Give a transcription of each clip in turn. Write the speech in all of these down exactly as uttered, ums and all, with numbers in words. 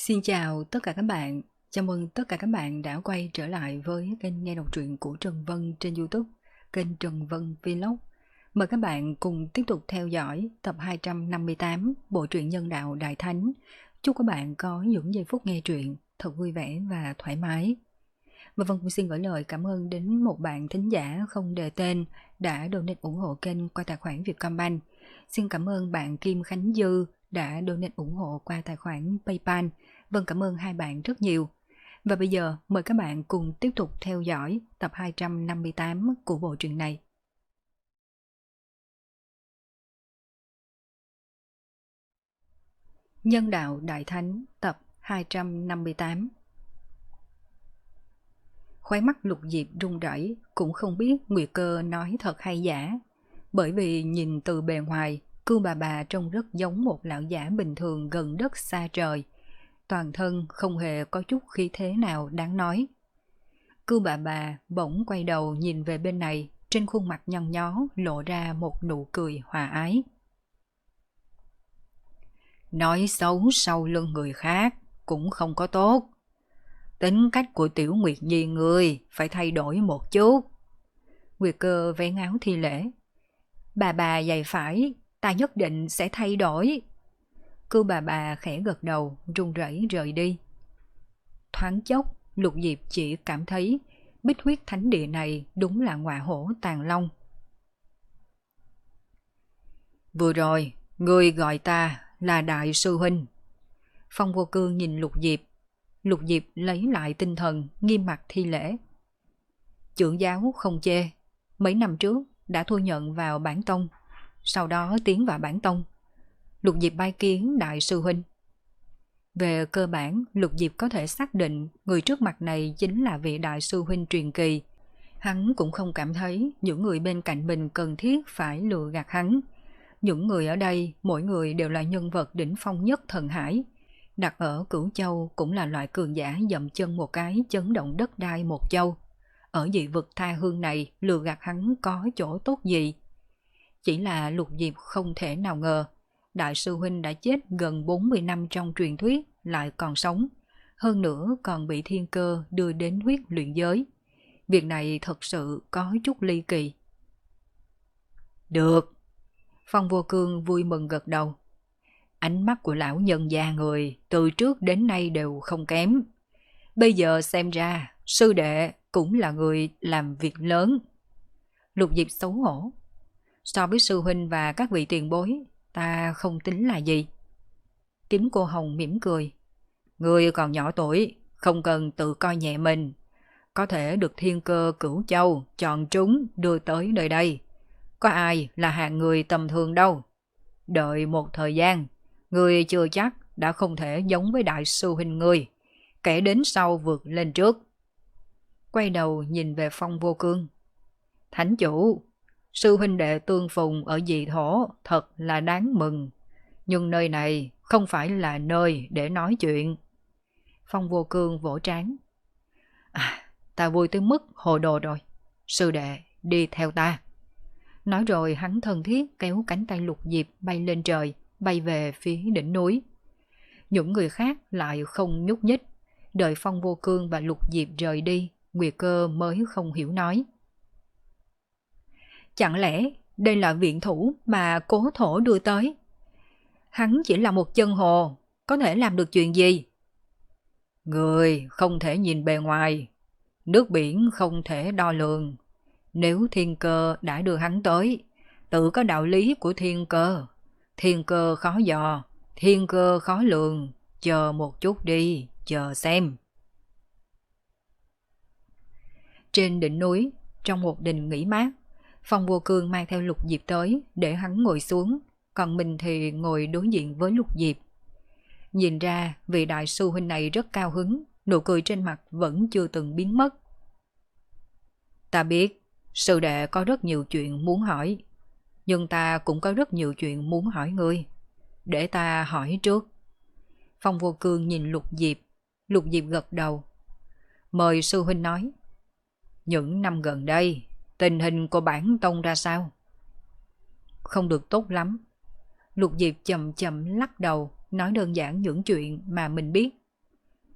Xin chào tất cả các bạn, chào mừng tất cả các bạn đã quay trở lại với kênh nghe đọc truyện của Trần Vân trên YouTube, kênh Trần Vân Vlog. Mời các bạn cùng tiếp tục theo dõi tập hai trăm năm mươi tám bộ truyện Nhân Đạo Đại Thánh. Chúc các bạn có những giây phút nghe truyện thật vui vẻ và thoải mái. Và Vân cũng xin gửi lời cảm ơn đến một bạn thính giả không đề tên đã donate ủng hộ kênh qua tài khoản Vietcombank. Xin cảm ơn bạn Kim Khánh Dư đã donate ủng hộ qua tài khoản PayPal. Vâng, cảm ơn hai bạn rất nhiều. Và bây giờ mời các bạn cùng tiếp tục theo dõi tập hai trăm năm mươi tám của bộ truyện này. Nhân Đạo Đại Thánh tập hai trăm năm mươi tám. Khóe mắt Lục Diệp run rẩy, cũng không biết Nguyệt Cơ nói thật hay giả. Bởi vì nhìn từ bề ngoài, Cưu bà bà trông rất giống một lão giả bình thường gần đất xa trời. Toàn thân không hề có chút khí thế nào đáng nói. Cưu bà bà bỗng quay đầu nhìn về bên này, trên khuôn mặt nhăn nhó lộ ra một nụ cười hòa ái. Nói xấu sau lưng người khác cũng không có tốt. Tính cách của Tiểu Nguyệt Nhi người phải thay đổi một chút. Nguyệt Cơ vén áo thi lễ. Bà bà dạy phải, ta nhất định sẽ thay đổi. Cưu bà bà khẽ gật đầu, run rẩy rời đi. Thoáng chốc, Lục Diệp chỉ cảm thấy Bích Huyết Thánh Địa này đúng là ngọa hổ tàng long. Vừa rồi, ngươi gọi ta là Đại Sư Huynh. Phong Vô Cương nhìn Lục Diệp. Lục Diệp lấy lại tinh thần, nghiêm mặt thi lễ. Trưởng giáo không chê, mấy năm trước đã thu nhận vào bản tông, sau đó tiến vào bản tông. Lục Diệp bái kiến Đại Sư Huynh. Về cơ bản, Lục Diệp có thể xác định người trước mặt này chính là vị Đại Sư Huynh truyền kỳ. Hắn cũng không cảm thấy những người bên cạnh mình cần thiết phải lừa gạt hắn. Những người ở đây, mỗi người đều là nhân vật đỉnh phong nhất thần hải. Đặt ở Cửu Châu cũng là loại cường giả dậm chân một cái chấn động đất đai một châu. Ở dị vực tha hương này lừa gạt hắn có chỗ tốt gì? Chỉ là Lục Diệp không thể nào ngờ Đại Sư Huynh đã chết gần bốn mươi năm trong truyền thuyết lại còn sống, hơn nữa còn bị thiên cơ đưa đến huyết luyện giới. Việc này thật sự có chút ly kỳ. Được. Phong Vô Cương vui mừng gật đầu. Ánh mắt của lão nhân già người từ trước đến nay đều không kém. Bây giờ xem ra sư đệ cũng là người làm việc lớn. Lục Diệp xấu hổ. So với sư huynh và các vị tiền bối, ta không tính là gì. Tím cô Hồng mỉm cười. Người còn nhỏ tuổi, không cần tự coi nhẹ mình. Có thể được thiên cơ Cửu Châu chọn trúng đưa tới nơi đây. Có ai là hạng người tầm thường đâu. Đợi một thời gian, người chưa chắc đã không thể giống với Đại Sư Huynh người. Kẻ đến sau vượt lên trước. Quay đầu nhìn về Phong Vô Cương. Thánh chủ, sư huynh đệ tương phùng ở dị thổ thật là đáng mừng. Nhưng nơi này không phải là nơi để nói chuyện. Phong Vô Cương vỗ trán. À, ta vui tới mức hồ đồ rồi. Sư đệ, đi theo ta. Nói rồi hắn thân thiết kéo cánh tay Lục Diệp bay lên trời, bay về phía đỉnh núi. Những người khác lại không nhúc nhích. Đợi Phong Vô Cương và Lục Diệp rời đi, Nguyệt Cơ mới không hiểu nói. Chẳng lẽ đây là viện thủ mà Cố Thổ đưa tới? Hắn chỉ là một chân hồ, có thể làm được chuyện gì? Người không thể nhìn bề ngoài, nước biển không thể đo lường. Nếu thiên cơ đã đưa hắn tới, tự có đạo lý của thiên cơ. Thiên cơ khó dò, thiên cơ khó lường. Chờ một chút đi, chờ xem. Trên đỉnh núi, trong một đình nghỉ mát, Phong Vô Cương mang theo Lục Diệp tới để hắn ngồi xuống, còn mình thì ngồi đối diện với Lục Diệp. Nhìn ra vị Đại Sư Huynh này rất cao hứng, nụ cười trên mặt vẫn chưa từng biến mất. Ta biết, sư đệ có rất nhiều chuyện muốn hỏi, nhưng ta cũng có rất nhiều chuyện muốn hỏi ngươi. Để ta hỏi trước. Phong Vô Cương nhìn Lục Diệp. Lục Diệp gật đầu. Mời sư huynh nói. Những năm gần đây, tình hình của bản tông ra sao? Không được tốt lắm. Lục Diệp chậm chậm lắc đầu, nói đơn giản những chuyện mà mình biết.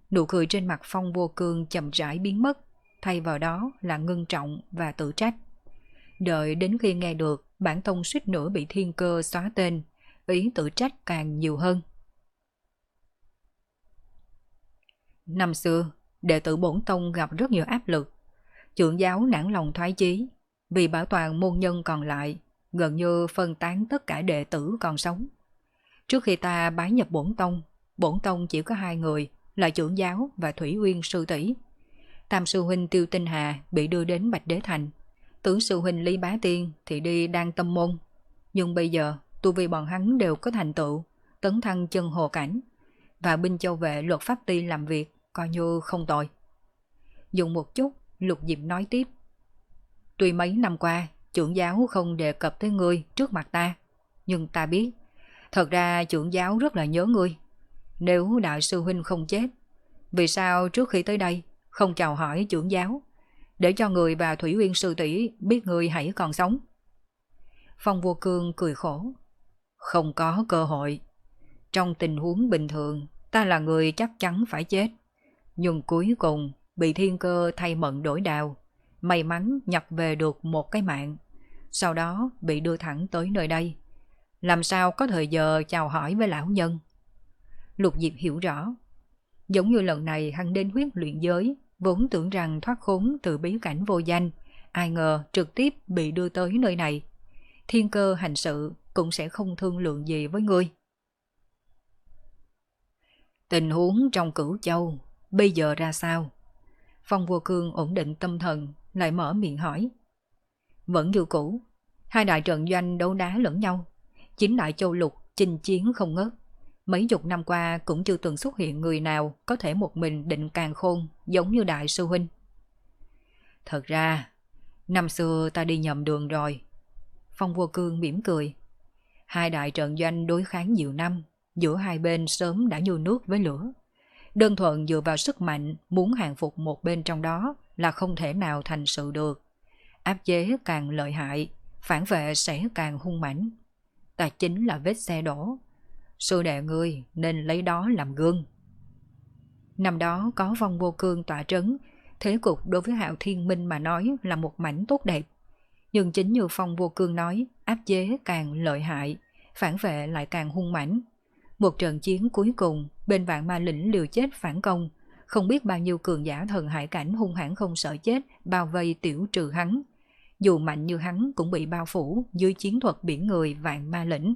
Nụ cười trên mặt Phong Vô Cương chậm rãi biến mất, thay vào đó là ngưng trọng và tự trách. Đợi đến khi nghe được bản tông suýt nữa bị thiên cơ xóa tên, ý tự trách càng nhiều hơn. Năm xưa, đệ tử bổn tông gặp rất nhiều áp lực. Trưởng giáo nản lòng thoái chí, vì bảo toàn môn nhân còn lại, gần như phân tán tất cả đệ tử còn sống. Trước khi ta bái nhập bổn tông, bổn tông chỉ có hai người là trưởng giáo và Thủy Uyên sư tỷ. Tam sư huynh Tiêu Tinh Hà bị đưa đến Bạch Đế Thành, tứ sư huynh Lý Bá Tiên thì đi Đan Tâm Môn. Nhưng bây giờ tu vi bọn hắn đều có thành tựu, tấn thăng chân hồ cảnh, và binh châu vệ luật pháp ty làm việc coi như không tồi. Dùng một chút, Lục Diệp nói tiếp. Tuy mấy năm qua trưởng giáo không đề cập tới ngươi trước mặt ta, nhưng ta biết thật ra trưởng giáo rất là nhớ ngươi. Nếu đại sư huynh không chết, vì sao trước khi tới đây không chào hỏi trưởng giáo, để cho người và Thủy Uyên sư tỷ biết ngươi hãy còn sống? Phong Vô Cương cười khổ. Không có cơ hội. Trong tình huống bình thường, ta là người chắc chắn phải chết. Nhưng cuối cùng bị thiên cơ thay mận đổi đào, may mắn nhặt về được một cái mạng. Sau đó bị đưa thẳng tới nơi đây. Làm sao có thời giờ chào hỏi với lão nhân? Lục Diệp hiểu rõ. Giống như lần này hắn đến huyết luyện giới, vốn tưởng rằng thoát khốn từ bí cảnh vô danh, ai ngờ trực tiếp bị đưa tới nơi này. Thiên cơ hành sự cũng sẽ không thương lượng gì với ngươi. Tình huống trong Cửu Châu bây giờ ra sao? Phong Vô Cương ổn định tâm thần, lại mở miệng hỏi. Vẫn như cũ, hai đại trận doanh đấu đá lẫn nhau, chính đại châu lục chinh chiến không ngớt. Mấy chục năm qua cũng chưa từng xuất hiện người nào có thể một mình định càn khôn giống như đại sư huynh. Thật ra, năm xưa ta đi nhầm đường rồi. Phong Vô Cương mỉm cười. Hai đại trận doanh đối kháng nhiều năm, giữa hai bên sớm đã như nước với lửa. Đơn thuần dựa vào sức mạnh muốn hàng phục một bên trong đó là không thể nào thành sự được. Áp chế càng lợi hại, phản vệ sẽ càng hung mãnh. Ta chính là vết xe đổ. Sư đệ ngươi nên lấy đó làm gương. Năm đó có Phong Vô Cương tọa trấn, thế cục đối với Hạo Thiên Minh mà nói là một mảnh tốt đẹp. Nhưng chính như Phong Vô Cương nói, áp chế càng lợi hại, phản vệ lại càng hung mãnh. Một trận chiến cuối cùng, bên Vạn Ma Lĩnh liều chết phản công, không biết bao nhiêu cường giả thần hải cảnh hung hãn không sợ chết bao vây tiểu trừ hắn. Dù mạnh như hắn cũng bị bao phủ dưới chiến thuật biển người Vạn Ma Lĩnh.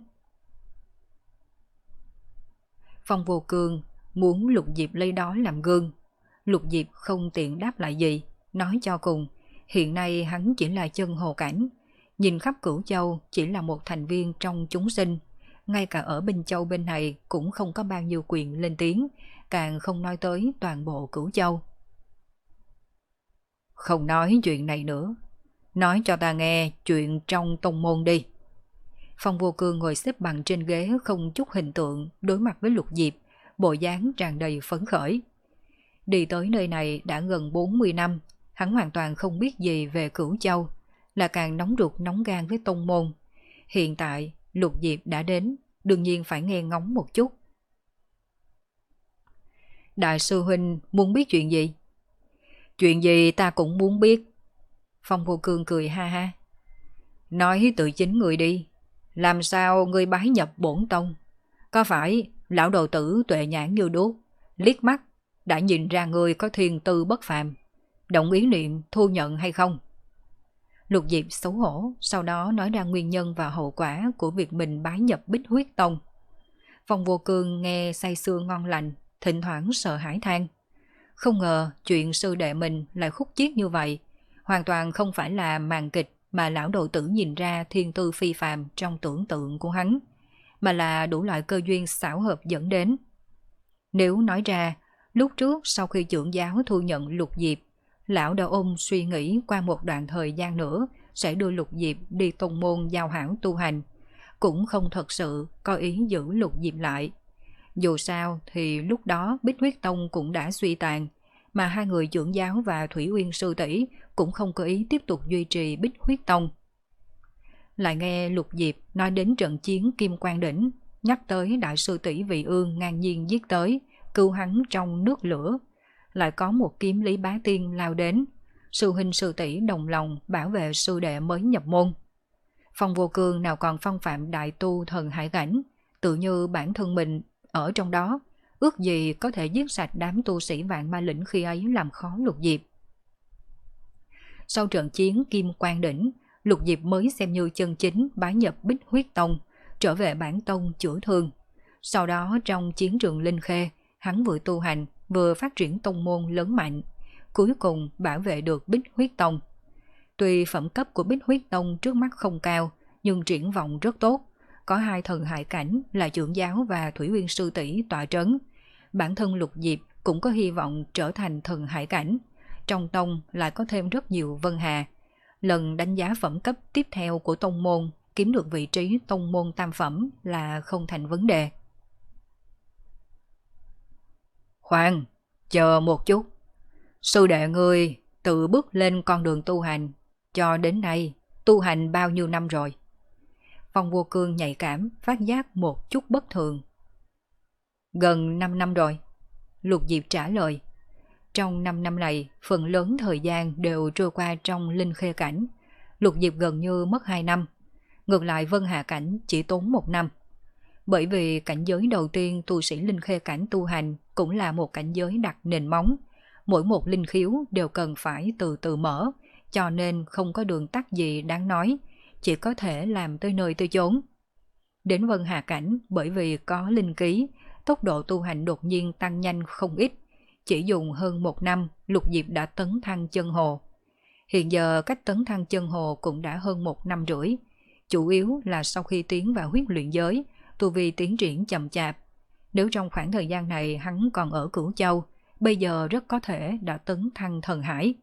Phong Vô Cương muốn Lục Diệp lấy đó làm gương. Lục Diệp không tiện đáp lại gì, nói cho cùng, hiện nay hắn chỉ là chân hồ cảnh, nhìn khắp Cửu Châu chỉ là một thành viên trong chúng sinh, ngay cả ở Bình Châu bên này cũng không có bao nhiêu quyền lên tiếng, càng không nói tới toàn bộ Cửu Châu. Không nói chuyện này nữa, nói cho ta nghe chuyện trong tông môn đi. Phong Vô Cương ngồi xếp bằng trên ghế không chút hình tượng, đối mặt với Lục Diệp, bộ dáng tràn đầy phấn khởi. Đi tới nơi này đã gần bốn mươi năm, hắn hoàn toàn không biết gì về Cửu Châu, là càng nóng ruột nóng gan với tông môn. Hiện tại Lục Diệp đã đến, đương nhiên phải nghe ngóng một chút. Đại sư huynh muốn biết chuyện gì? Chuyện gì ta cũng muốn biết. Phong Vô Cương cười ha ha. Nói tự chính người đi. Làm sao ngươi bái nhập bổn tông? Có phải lão đầu tử tuệ nhãn như đuốc, liếc mắt đã nhìn ra ngươi có thiên tư bất phàm, động ý niệm thu nhận hay không? Lục Diệp xấu hổ, sau đó nói ra nguyên nhân và hậu quả của việc mình bái nhập Bích Huyết Tông. Phong Vô Cương nghe say sưa ngon lành, thỉnh thoảng sợ hãi than. Không ngờ chuyện sư đệ mình lại khúc chiết như vậy, hoàn toàn không phải là màn kịch mà lão đầu tử nhìn ra thiên tư phi phàm trong tưởng tượng của hắn, mà là đủ loại cơ duyên xảo hợp dẫn đến. Nếu nói ra, lúc trước sau khi trưởng giáo thu nhận Lục Diệp, lão đã ôm suy nghĩ qua một đoạn thời gian nữa sẽ đưa Lục Diệp đi tông môn giao hảo tu hành, cũng không thật sự có ý giữ Lục Diệp lại. Dù sao thì lúc đó Bích Huyết Tông cũng đã suy tàn, mà hai người trưởng giáo và Thủy Uyên sư tỷ cũng không có ý tiếp tục duy trì Bích Huyết Tông. Lại nghe Lục Diệp nói đến trận chiến Kim Quang Đỉnh, nhắc tới đại sư tỷ Vị Ương ngang nhiên giết tới, cứu hắn trong nước lửa. Lại có một kiếm Lý Bá Tiên lao đến, sư huynh sư tỷ đồng lòng bảo vệ sư đệ mới nhập môn. Phong Vô Cương nào còn phong phạm đại tu thần hải cảnh, tự như bản thân mình ở trong đó, ước gì có thể giết sạch đám tu sĩ vạn ma lĩnh khi ấy làm khó Lục Diệp. Sau trận chiến Kim Quan Đỉnh, Lục Diệp mới xem như chân chính bái nhập Bích Huyết Tông, trở về bản tông chữa thương. Sau đó trong chiến trường Linh Khê, hắn vừa tu hành, vừa phát triển tông môn lớn mạnh, cuối cùng bảo vệ được Bích Huyết Tông. Tuy phẩm cấp của Bích Huyết Tông trước mắt không cao, nhưng triển vọng rất tốt. Có hai thần hải cảnh là trưởng giáo và Thủy Uyên sư tỷ tọa trấn. Bản thân Lục Diệp cũng có hy vọng trở thành thần hải cảnh. Trong tông lại có thêm rất nhiều vân hà. Lần đánh giá phẩm cấp tiếp theo của tông môn, kiếm được vị trí tông môn tam phẩm là không thành vấn đề. Khoan, chờ một chút. Sư đệ ngươi tự bước lên con đường tu hành, cho đến nay tu hành bao nhiêu năm rồi? Phong Vô Cương nhạy cảm phát giác một chút bất thường. Gần năm năm rồi, Lục Diệp trả lời. Trong năm năm này, phần lớn thời gian đều trôi qua trong Linh Khê cảnh. Lục Diệp gần như mất hai năm. Ngược lại Vân Hà cảnh chỉ tốn một năm. Bởi vì cảnh giới đầu tiên tu sĩ Linh Khê cảnh tu hành cũng là một cảnh giới đặt nền móng. Mỗi một linh khiếu đều cần phải từ từ mở, cho nên không có đường tắt gì đáng nói, chỉ có thể làm tới nơi tới chốn. Đến Vân Hà cảnh, bởi vì có linh ký, tốc độ tu hành đột nhiên tăng nhanh không ít. Chỉ dùng hơn một năm, Lục Diệp đã tấn thăng chân hồ. Hiện giờ cách tấn thăng chân hồ cũng đã hơn một năm rưỡi. Chủ yếu là sau khi tiến vào huyết luyện giới, tu vi tiến triển chậm chạp. Nếu trong khoảng thời gian này hắn còn ở Cửu Châu, bây giờ rất có thể đã tấn thăng thần hải.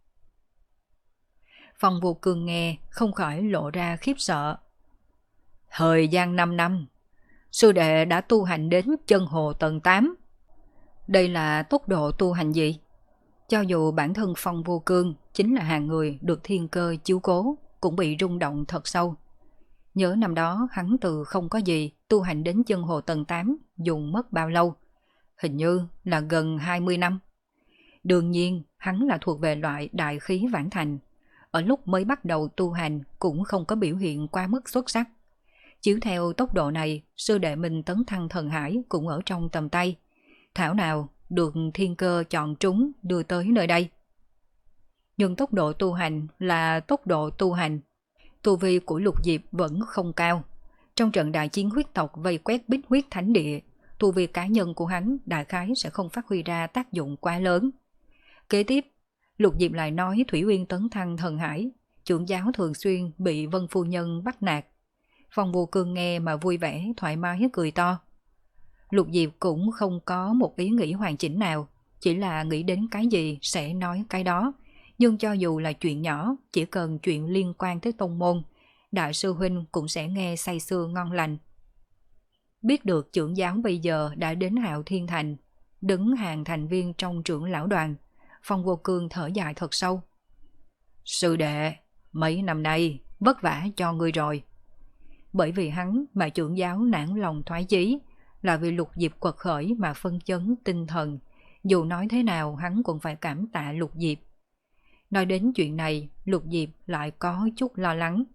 Phong Vô Cương nghe không khỏi lộ ra khiếp sợ. Thời gian năm năm, sư đệ đã tu hành đến chân hồ tầng tám. Đây là tốc độ tu hành gì? Cho dù bản thân Phong Vô Cương chính là hàng người được thiên cơ chiếu cố, cũng bị rung động thật sâu. Nhớ năm đó hắn từ không có gì tu hành đến chân hồ tầng tám dùng mất bao lâu? Hình như là gần hai mươi năm. Đương nhiên hắn là thuộc về loại đại khí vãn thành. Ở lúc mới bắt đầu tu hành cũng không có biểu hiện quá mức xuất sắc. Chiếu theo tốc độ này, sư đệ mình tấn thăng thần hải cũng ở trong tầm tay. Thảo nào được thiên cơ chọn trúng đưa tới nơi đây. Nhưng tốc độ tu hành là tốc độ tu hành. Tu vi của Lục Diệp vẫn không cao. Trong trận đại chiến huyết tộc vây quét Bích Huyết Thánh Địa, tu vi cá nhân của hắn đại khái sẽ không phát huy ra tác dụng quá lớn. Kế tiếp, Lục Diệp lại nói Thủy Uyên tấn thăng thần hải, trưởng giáo thường xuyên bị Vân Phu Nhân bắt nạt. Phong Vô Cương nghe mà vui vẻ, thoải mái cười to. Lục Diệp cũng không có một ý nghĩ hoàn chỉnh nào, chỉ là nghĩ đến cái gì sẽ nói cái đó. Nhưng cho dù là chuyện nhỏ, chỉ cần chuyện liên quan tới tông môn, đại sư huynh cũng sẽ nghe say sưa ngon lành. Biết được trưởng giáo bây giờ đã đến Hạo Thiên Thành, đứng hàng thành viên trong trưởng lão đoàn, Phong Vô Cương thở dài thật sâu. Sư đệ, mấy năm nay vất vả cho ngươi rồi. Bởi vì hắn mà trưởng giáo nản lòng thoái chí, là vì Lục Diệp quật khởi mà phân chấn tinh thần, dù nói thế nào hắn cũng phải cảm tạ Lục Diệp. Nói đến chuyện này, Lục Diệp lại có chút lo lắng.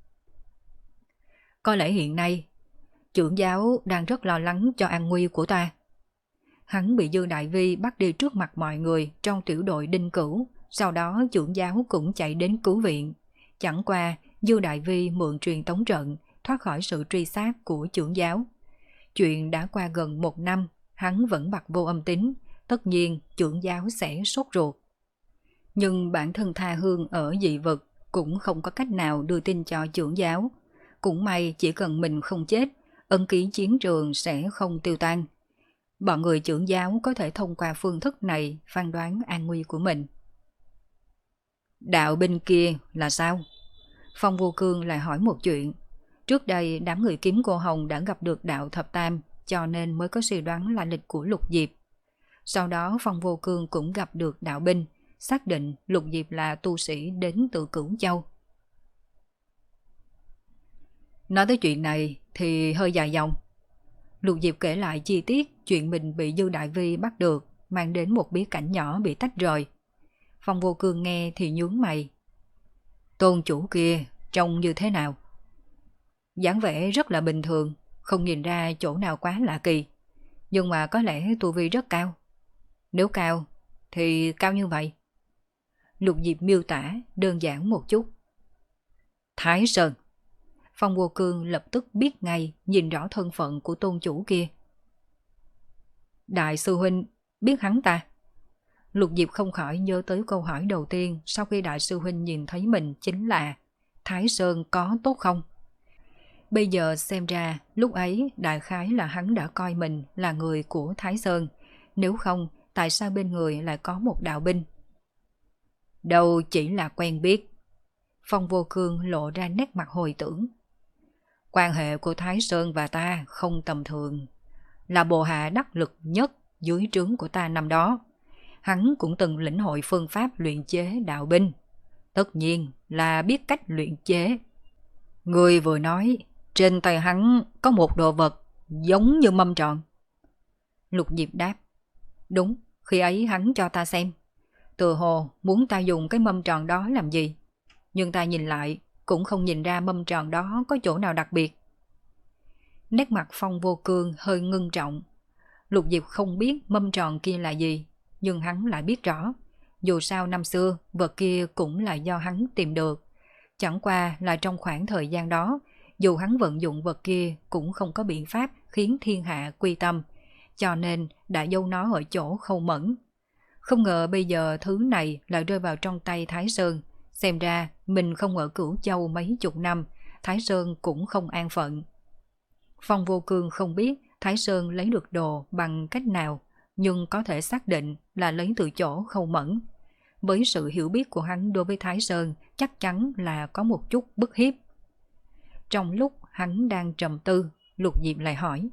Có lẽ hiện nay, trưởng giáo đang rất lo lắng cho an nguy của ta. Hắn bị Dư Đại Vi bắt đi trước mặt mọi người trong tiểu đội Đinh Cửu, sau đó trưởng giáo cũng chạy đến cứu viện. Chẳng qua, Dư Đại Vi mượn truyền tống trận, thoát khỏi sự truy sát của trưởng giáo. Chuyện đã qua gần một năm, hắn vẫn bặt vô âm tín, tất nhiên trưởng giáo sẽ sốt ruột. Nhưng bản thân Tha Hương ở dị vực cũng không có cách nào đưa tin cho trưởng giáo. Cũng may chỉ cần mình không chết, ấn ký chiến trường sẽ không tiêu tan. Bọn người trưởng giáo có thể thông qua phương thức này phán đoán an nguy của mình. Đạo binh kia là sao? Phong Vô Cương lại hỏi một chuyện. Trước đây đám người kiếm cô Hồng đã gặp được đạo thập tam, cho nên mới có suy đoán là lịch của Lục Diệp. Sau đó Phong Vô Cương cũng gặp được đạo binh, xác định Lục Diệp là tu sĩ đến từ Cửu Châu. Nói tới chuyện này thì hơi dài dòng. Lục Diệp kể lại chi tiết chuyện mình bị Dư Đại Vi bắt được, mang đến một bí cảnh nhỏ bị tách rời. Phong Vô Cương nghe thì nhướng mày. Tôn chủ kia trông như thế nào? Dáng vẻ rất là bình thường, không nhìn ra chỗ nào quá lạ kỳ. Nhưng mà có lẽ tu vi rất cao. Nếu cao, thì cao như vậy. Lục Diệp miêu tả đơn giản một chút. Thái Sơn. Phong Vô Cương lập tức biết ngay, nhìn rõ thân phận của tôn chủ kia. Đại sư huynh biết hắn ta? Lục Diệp không khỏi nhớ tới câu hỏi đầu tiên sau khi đại sư huynh nhìn thấy mình, chính là Thái Sơn có tốt không? Bây giờ xem ra lúc ấy đại khái là hắn đã coi mình là người của Thái Sơn. Nếu không, tại sao bên người lại có một đạo binh? Đâu chỉ là quen biết. Phong Vô Cương lộ ra nét mặt hồi tưởng. Quan hệ của Thái Sơn và ta không tầm thường, là bộ hạ đắc lực nhất dưới trướng của ta năm đó. Hắn cũng từng lĩnh hội phương pháp luyện chế đạo binh, tất nhiên là biết cách luyện chế. Người vừa nói, trên tay hắn có một đồ vật giống như mâm tròn. Lục Diệp đáp. Đúng, khi ấy hắn cho ta xem. Từ hồ muốn ta dùng cái mâm tròn đó làm gì, nhưng ta nhìn lại cũng không nhìn ra mâm tròn đó có chỗ nào đặc biệt. Nét mặt Phong Vô Cương hơi ngưng trọng. Lục Diệp không biết mâm tròn kia là gì, nhưng hắn lại biết rõ. Dù sao năm xưa vật kia cũng là do hắn tìm được. Chẳng qua là trong khoảng thời gian đó, dù hắn vận dụng vật kia cũng không có biện pháp khiến thiên hạ quy tâm, cho nên đã giấu nó ở chỗ Khâu Mẫn. Không ngờ bây giờ thứ này lại rơi vào trong tay Thái Sơn. Xem ra mình không ở Cửu Châu mấy chục năm, Thái Sơn cũng không an phận. Phong Vô Cương không biết Thái Sơn lấy được đồ bằng cách nào, nhưng có thể xác định là lấy từ chỗ Khâu Mẫn. Với sự hiểu biết của hắn đối với Thái Sơn, chắc chắn là có một chút bức hiếp. Trong lúc hắn đang trầm tư, Lục Diệp lại hỏi.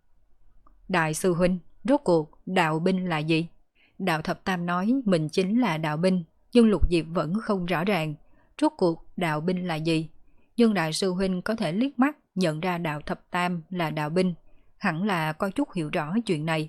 Đại sư huynh, rốt cuộc đạo binh là gì? Đạo Thập Tam nói mình chính là đạo binh, nhưng Lục Diệp vẫn không rõ ràng rốt cuộc đạo binh là gì. Nhưng đại sư huynh có thể liếc mắt nhận ra đạo Thập Tam là đạo binh, hẳn là có chút hiểu rõ chuyện này.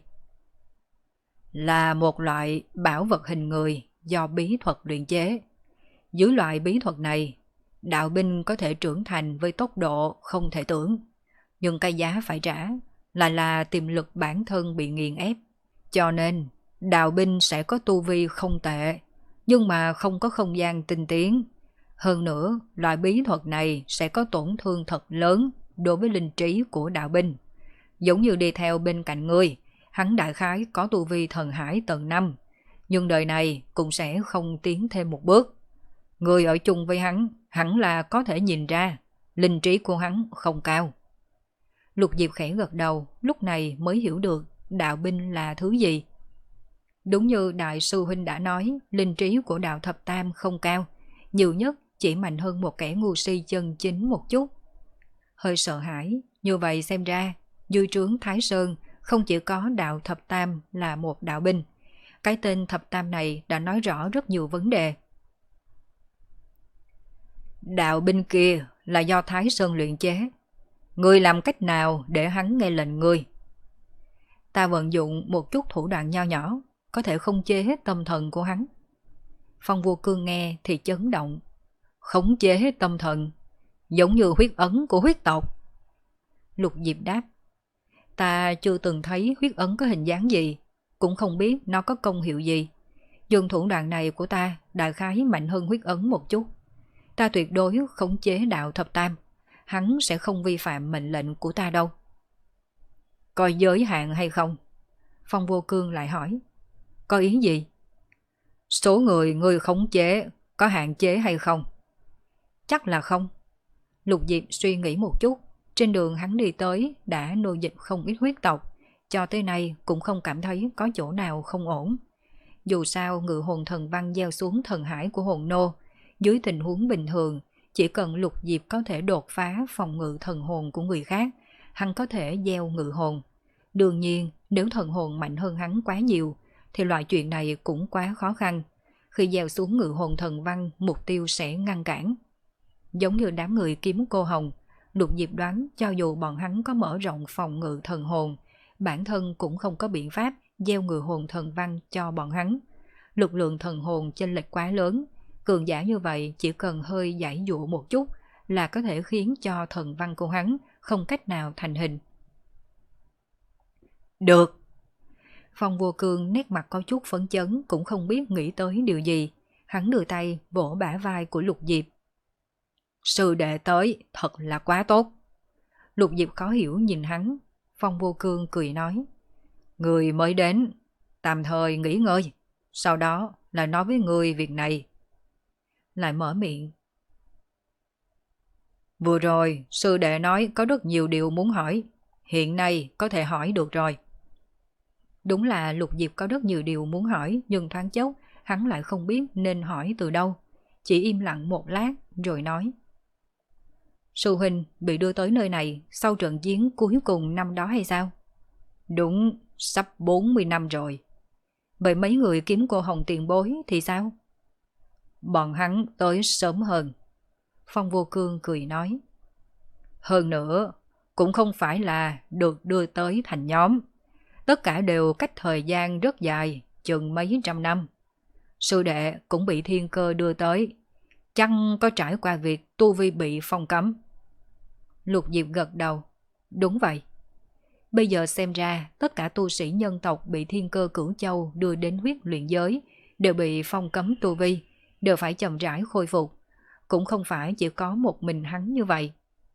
Là một loại bảo vật hình người do bí thuật luyện chế. Dưới loại bí thuật này, đạo binh có thể trưởng thành với tốc độ không thể tưởng, nhưng cái giá phải trả lại là tiềm lực bản thân bị nghiền ép. Cho nên đạo binh sẽ có tu vi không tệ, nhưng mà không có không gian tinh tiến. Hơn nữa, loại bí thuật này sẽ có tổn thương thật lớn đối với linh trí của đạo binh. Giống như đi theo bên cạnh ngươi, hắn đại khái có tu vi thần hải tầng năm, nhưng đời này cũng sẽ không tiến thêm một bước. Người ở chung với hắn, hẳn là có thể nhìn ra, linh trí của hắn không cao. Lục Diệp khẽ gật đầu, lúc này mới hiểu được đạo binh là thứ gì. Đúng như đại sư huynh đã nói, linh trí của đạo Thập Tam không cao, nhiều nhất chỉ mạnh hơn một kẻ ngu si chân chính một chút. Hơi sợ hãi, như vậy xem ra, dưới trướng Thái Sơn không chỉ có đạo Thập Tam là một đạo binh. Cái tên Thập Tam này đã nói rõ rất nhiều vấn đề. Đạo binh kia là do Thái Sơn luyện chế. Ngươi làm cách nào để hắn nghe lệnh ngươi? Ta vận dụng một chút thủ đoạn nho nhỏ, có thể khống chế hết tâm thần của hắn. Phong Vô Cương nghe thì chấn động. Khống chế hết tâm thần, giống như huyết ấn của huyết tộc. Lục Diệp đáp. Ta chưa từng thấy huyết ấn có hình dáng gì, cũng không biết nó có công hiệu gì. Nhưng thủ đoạn này của ta đại khái mạnh hơn huyết ấn một chút. Ta tuyệt đối khống chế đạo Thập Tam, hắn sẽ không vi phạm mệnh lệnh của ta đâu. Có giới hạn hay không? Phong Vô Cương lại hỏi. Có ý gì? Số người ngươi khống chế có hạn chế hay không? Chắc là không. Lục Diệp suy nghĩ một chút. Trên đường hắn đi tới đã nô dịch không ít huyết tộc, cho tới nay cũng không cảm thấy có chỗ nào không ổn. Dù sao ngự hồn thần văn gieo xuống thần hải của hồn nô, dưới tình huống bình thường, chỉ cần Lục Diệp có thể đột phá phòng ngự thần hồn của người khác, hắn có thể gieo ngự hồn. Đương nhiên, nếu thần hồn mạnh hơn hắn quá nhiều, thì loại chuyện này cũng quá khó khăn. Khi gieo xuống ngự hồn thần văn, mục tiêu sẽ ngăn cản. Giống như đám người kiếm cô hồng, Lục Diệp đoán cho dù bọn hắn có mở rộng phòng ngự thần hồn, bản thân cũng không có biện pháp gieo người hồn thần văn cho bọn hắn. Lực lượng thần hồn chênh lệch quá lớn, cường giả như vậy chỉ cần hơi giải dụa một chút là có thể khiến cho thần văn của hắn không cách nào thành hình. Được! Phong Vô Cương nét mặt có chút phấn chấn, cũng không biết nghĩ tới điều gì. Hắn đưa tay vỗ bả vai của Lục Diệp. Sư đệ tới, thật là quá tốt. Lục Diệp khó hiểu nhìn hắn. Phong Vô Cương cười nói. Người mới đến, tạm thời nghỉ ngơi, sau đó lại nói với người việc này. Lại mở miệng. Vừa rồi, sư đệ nói có rất nhiều điều muốn hỏi. Hiện nay có thể hỏi được rồi. Đúng là Lục Diệp có rất nhiều điều muốn hỏi, nhưng thoáng chốc hắn lại không biết nên hỏi từ đâu. Chỉ im lặng một lát rồi nói. Sư huynh bị đưa tới nơi này sau trận chiến cuối cùng năm đó hay sao? Đúng, sắp bốn mươi năm rồi. Vậy mấy người kiếm cô hồng tiền bối thì sao? Bọn hắn tới sớm hơn. Phong Vô Cương cười nói. Hơn nữa, cũng không phải là được đưa tới thành nhóm. Tất cả đều cách thời gian rất dài, chừng mấy trăm năm. Sư đệ cũng bị thiên cơ đưa tới. Chăng có trải qua việc tu vi bị phong cấm? Lục Diệp gật đầu. Đúng vậy. Bây giờ xem ra tất cả tu sĩ nhân tộc bị thiên cơ Cửu Châu đưa đến huyết luyện giới đều bị phong cấm tu vi, đều phải chậm rãi khôi phục. Cũng không phải chỉ có một mình hắn như vậy.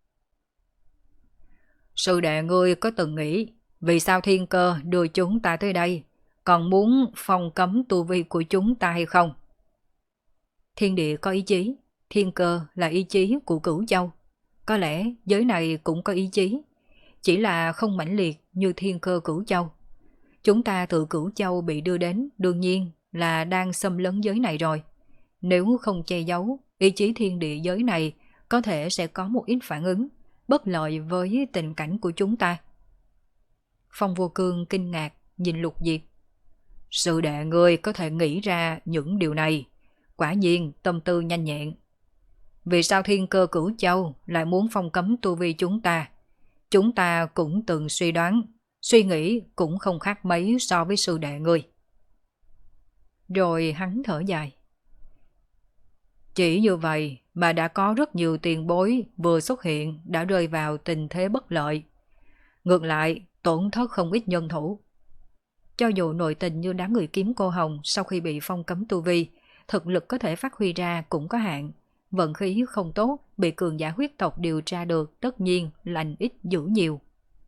Sư đệ ngươi có từng nghĩ vì sao thiên cơ đưa chúng ta tới đây, còn muốn phong cấm tu vi của chúng ta hay không? Thiên địa có ý chí, thiên cơ là ý chí của Cửu Châu. Có lẽ giới này cũng có ý chí, chỉ là không mãnh liệt như thiên cơ Cửu Châu. Chúng ta từ Cửu Châu bị đưa đến, đương nhiên là đang xâm lấn giới này rồi. Nếu không che giấu, ý chí thiên địa giới này có thể sẽ có một ít phản ứng, bất lợi với tình cảnh của chúng ta. Phong Vô Cương kinh ngạc nhìn Lục Diệp. Sư đệ ngươi có thể nghĩ ra những điều này, quả nhiên tâm tư nhanh nhẹn. Vì sao thiên cơ Cửu Châu lại muốn phong cấm tu vi chúng ta? Chúng ta cũng từng suy đoán, suy nghĩ cũng không khác mấy so với sư đệ ngươi. Rồi hắn thở dài. Chỉ như vậy mà đã có rất nhiều tiền bối vừa xuất hiện đã rơi vào tình thế bất lợi. Ngược lại, tổn thất không ít nhân thủ. Cho dù nội tình như đám người kiếm cô hồng sau khi bị phong cấm tu vi, thực lực có thể phát huy ra cũng có hạn. Vận khí không tốt, bị cường giả huyết tộc điều tra được, tất nhiên lành ít dữ nhiều.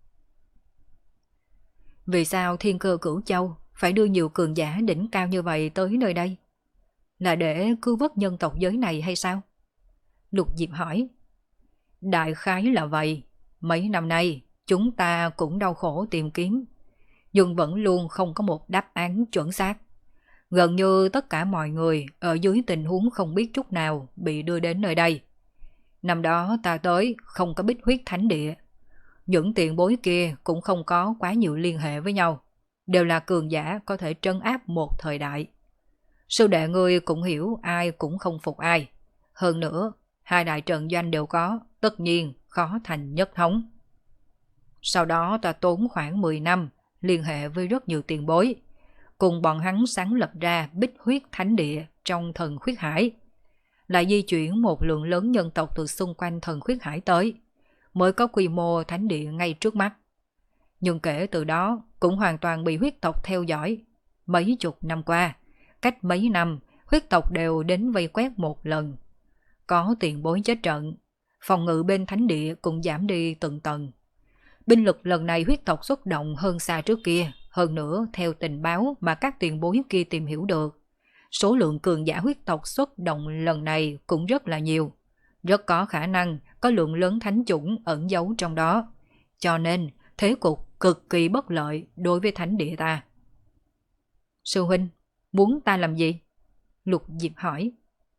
Vì sao thiên cơ Cửu Châu phải đưa nhiều cường giả đỉnh cao như vậy tới nơi đây? Là để cứu vớt nhân tộc giới này hay sao? Lục Diệp hỏi. Đại khái là vậy. Mấy năm nay, chúng ta cũng đau khổ tìm kiếm, nhưng vẫn luôn không có một đáp án chuẩn xác. Gần như tất cả mọi người ở dưới tình huống không biết chút nào bị đưa đến nơi đây. Năm đó ta tới không có Bích Huyết Thánh Địa. Những tiền bối kia cũng không có quá nhiều liên hệ với nhau. Đều là cường giả có thể trấn áp một thời đại. Sư đệ ngươi cũng hiểu ai cũng không phục ai. Hơn nữa, hai đại trận doanh đều có, tất nhiên khó thành nhất thống. Sau đó ta tốn khoảng mười năm liên hệ với rất nhiều tiền bối, cùng bọn hắn sáng lập ra Bích Huyết Thánh Địa trong thần khuyết hải. Lại di chuyển một lượng lớn nhân tộc từ xung quanh thần khuyết hải tới, mới có quy mô thánh địa ngay trước mắt. Nhưng kể từ đó cũng hoàn toàn bị huyết tộc theo dõi. Mấy chục năm qua, cách mấy năm, huyết tộc đều đến vây quét một lần. Có tiền bối chết trận, phòng ngự bên thánh địa cũng giảm đi từng tầng. Binh lực lần này huyết tộc xuất động hơn xa trước kia. Hơn nữa, theo tình báo mà các tiền bối kia tìm hiểu được, số lượng cường giả huyết tộc xuất động lần này cũng rất là nhiều. Rất có khả năng có lượng lớn thánh chủng ẩn giấu trong đó. Cho nên, thế cục cực kỳ bất lợi đối với thánh địa ta. Sư huynh, muốn ta làm gì? Lục Diệp hỏi.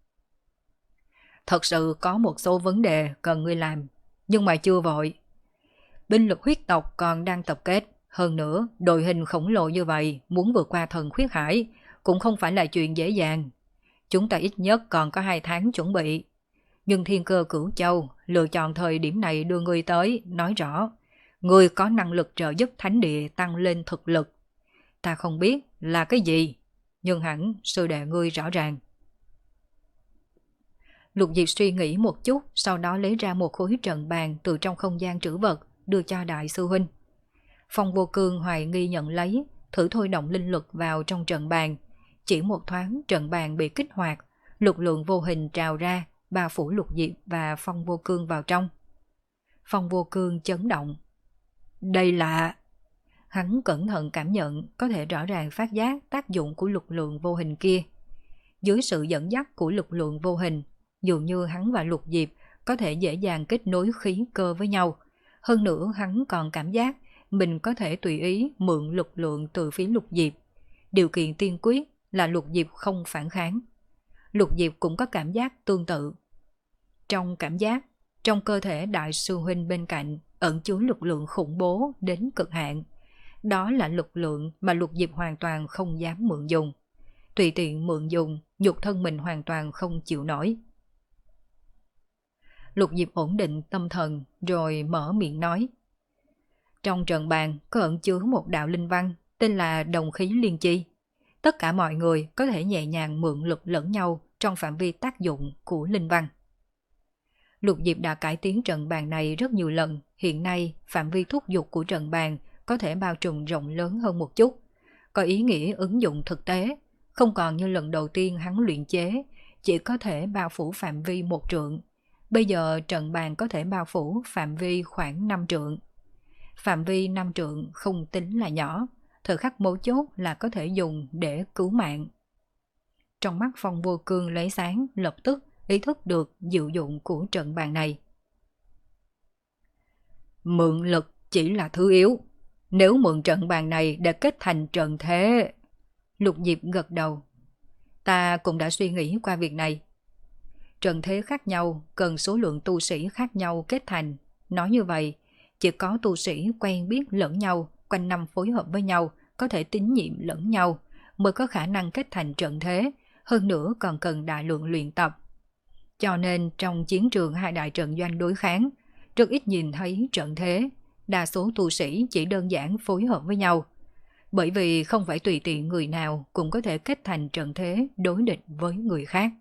Thật sự có một số vấn đề cần ngươi làm, nhưng mà chưa vội. Binh lực huyết tộc còn đang tập kết. Hơn nữa, đội hình khổng lồ như vậy muốn vượt qua thần khuyết hải cũng không phải là chuyện dễ dàng. Chúng ta ít nhất còn có hai tháng chuẩn bị. Nhưng Thiên Cơ Cửu Châu lựa chọn thời điểm này đưa ngươi tới, nói rõ, ngươi có năng lực trợ giúp thánh địa tăng lên thực lực. Ta không biết là cái gì, nhưng hẳn sư đệ ngươi rõ ràng. Lục Diệp suy nghĩ một chút, sau đó lấy ra một khối trận bàn từ trong không gian trữ vật, đưa cho đại sư huynh. Phong Vô Cương hoài nghi nhận lấy, thử thôi động linh lực vào trong trận bàn. Chỉ một thoáng trận bàn bị kích hoạt, lực lượng vô hình trào ra, bao phủ Lục Diệp và Phong Vô Cương vào trong. Phong Vô Cương chấn động. Đây là... Hắn cẩn thận cảm nhận, có thể rõ ràng phát giác tác dụng của lực lượng vô hình kia. Dưới sự dẫn dắt của lực lượng vô hình, dường như hắn và Lục Diệp có thể dễ dàng kết nối khí cơ với nhau. Hơn nữa hắn còn cảm giác mình có thể tùy ý mượn lực lượng từ phía Lục Diệp. Điều kiện tiên quyết là Lục Diệp không phản kháng. Lục Diệp cũng có cảm giác tương tự. Trong cảm giác, trong cơ thể đại sư huynh bên cạnh ẩn chứa lực lượng khủng bố đến cực hạn. Đó là lực lượng mà Lục Diệp hoàn toàn không dám mượn dùng. Tùy tiện mượn dùng, nhục thân mình hoàn toàn không chịu nổi. Lục Diệp ổn định tâm thần rồi mở miệng nói. Trong trận bàn có ẩn chứa một đạo linh văn tên là đồng khí liên chi. Tất cả mọi người có thể nhẹ nhàng mượn lực lẫn nhau trong phạm vi tác dụng của linh văn. Lục Diệp đã cải tiến trận bàn này rất nhiều lần. Hiện nay phạm vi thúc giục của trận bàn có thể bao trùm rộng lớn hơn một chút. Có ý nghĩa ứng dụng thực tế, không còn như lần đầu tiên hắn luyện chế, chỉ có thể bao phủ phạm vi một trượng. Bây giờ trận bàn có thể bao phủ phạm vi khoảng năm trượng. Phạm vi năm trượng không tính là nhỏ, thời khắc mấu chốt là có thể dùng để cứu mạng. Trong mắt Phong Vô Cương lóe sáng, lập tức ý thức được diệu dụng của trận bàn này. Mượn lực chỉ là thứ yếu. Nếu mượn trận bàn này để kết thành trận thế... Lục Diệp gật đầu. Ta cũng đã suy nghĩ qua việc này. Trận thế khác nhau, cần số lượng tu sĩ khác nhau kết thành. Nói như vậy, chỉ có tu sĩ quen biết lẫn nhau, quanh năm phối hợp với nhau, có thể tín nhiệm lẫn nhau, mới có khả năng kết thành trận thế, hơn nữa còn cần đại lượng luyện tập. Cho nên trong chiến trường hai đại trận doanh đối kháng, rất ít nhìn thấy trận thế, đa số tu sĩ chỉ đơn giản phối hợp với nhau. Bởi vì không phải tùy tiện người nào cũng có thể kết thành trận thế đối địch với người khác.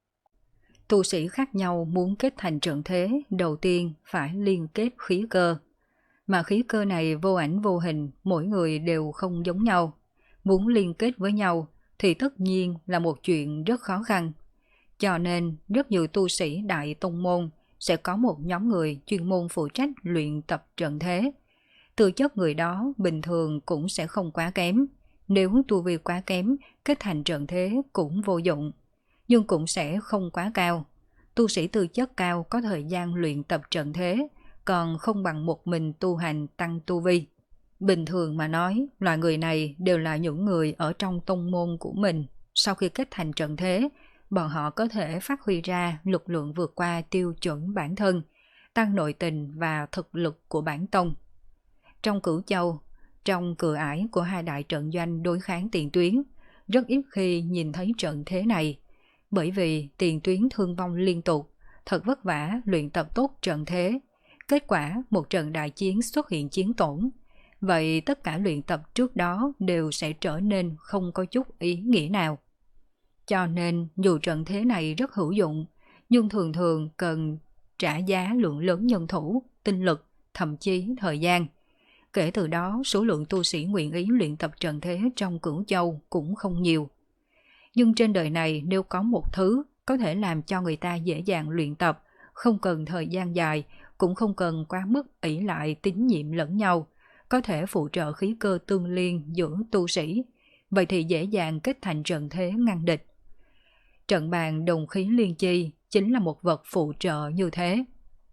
Tu sĩ khác nhau muốn kết thành trận thế, đầu tiên phải liên kết khí cơ. Mà khí cơ này vô ảnh vô hình, mỗi người đều không giống nhau. Muốn liên kết với nhau thì tất nhiên là một chuyện rất khó khăn. Cho nên rất nhiều tu sĩ đại tông môn sẽ có một nhóm người chuyên môn phụ trách luyện tập trận thế. Tư chất người đó bình thường cũng sẽ không quá kém. Nếu tu vi quá kém, kết thành trận thế cũng vô dụng. Nhưng cũng sẽ không quá cao. Tu sĩ tư chất cao có thời gian luyện tập trận thế, còn không bằng một mình tu hành tăng tu vi. Bình thường mà nói, loại người này đều là những người ở trong tông môn của mình. Sau khi kết thành trận thế, bọn họ có thể phát huy ra lực lượng vượt qua tiêu chuẩn bản thân, tăng nội tình và thực lực của bản tông. Trong Cửu Châu, trong cửa ải của hai đại trận doanh đối kháng tiền tuyến, rất ít khi nhìn thấy trận thế này, bởi vì tiền tuyến thương vong liên tục, thật vất vả luyện tập tốt trận thế. Kết quả một trận đại chiến xuất hiện chiến tổn, vậy tất cả luyện tập trước đó đều sẽ trở nên không có chút ý nghĩa nào. Cho nên dù trận thế này rất hữu dụng, nhưng thường thường cần trả giá lượng lớn nhân thủ, tinh lực, thậm chí thời gian. Kể từ đó, số lượng tu sĩ nguyện ý luyện tập trận thế trong Cửu Châu cũng không nhiều. Nhưng trên đời này nếu có một thứ có thể làm cho người ta dễ dàng luyện tập, không cần thời gian dài, cũng không cần quá mức ỷ lại tín nhiệm lẫn nhau, có thể phụ trợ khí cơ tương liên giữa tu sĩ, vậy thì dễ dàng kết thành trận thế ngăn địch. Trận bàn đồng khí liên chi chính là một vật phụ trợ như thế.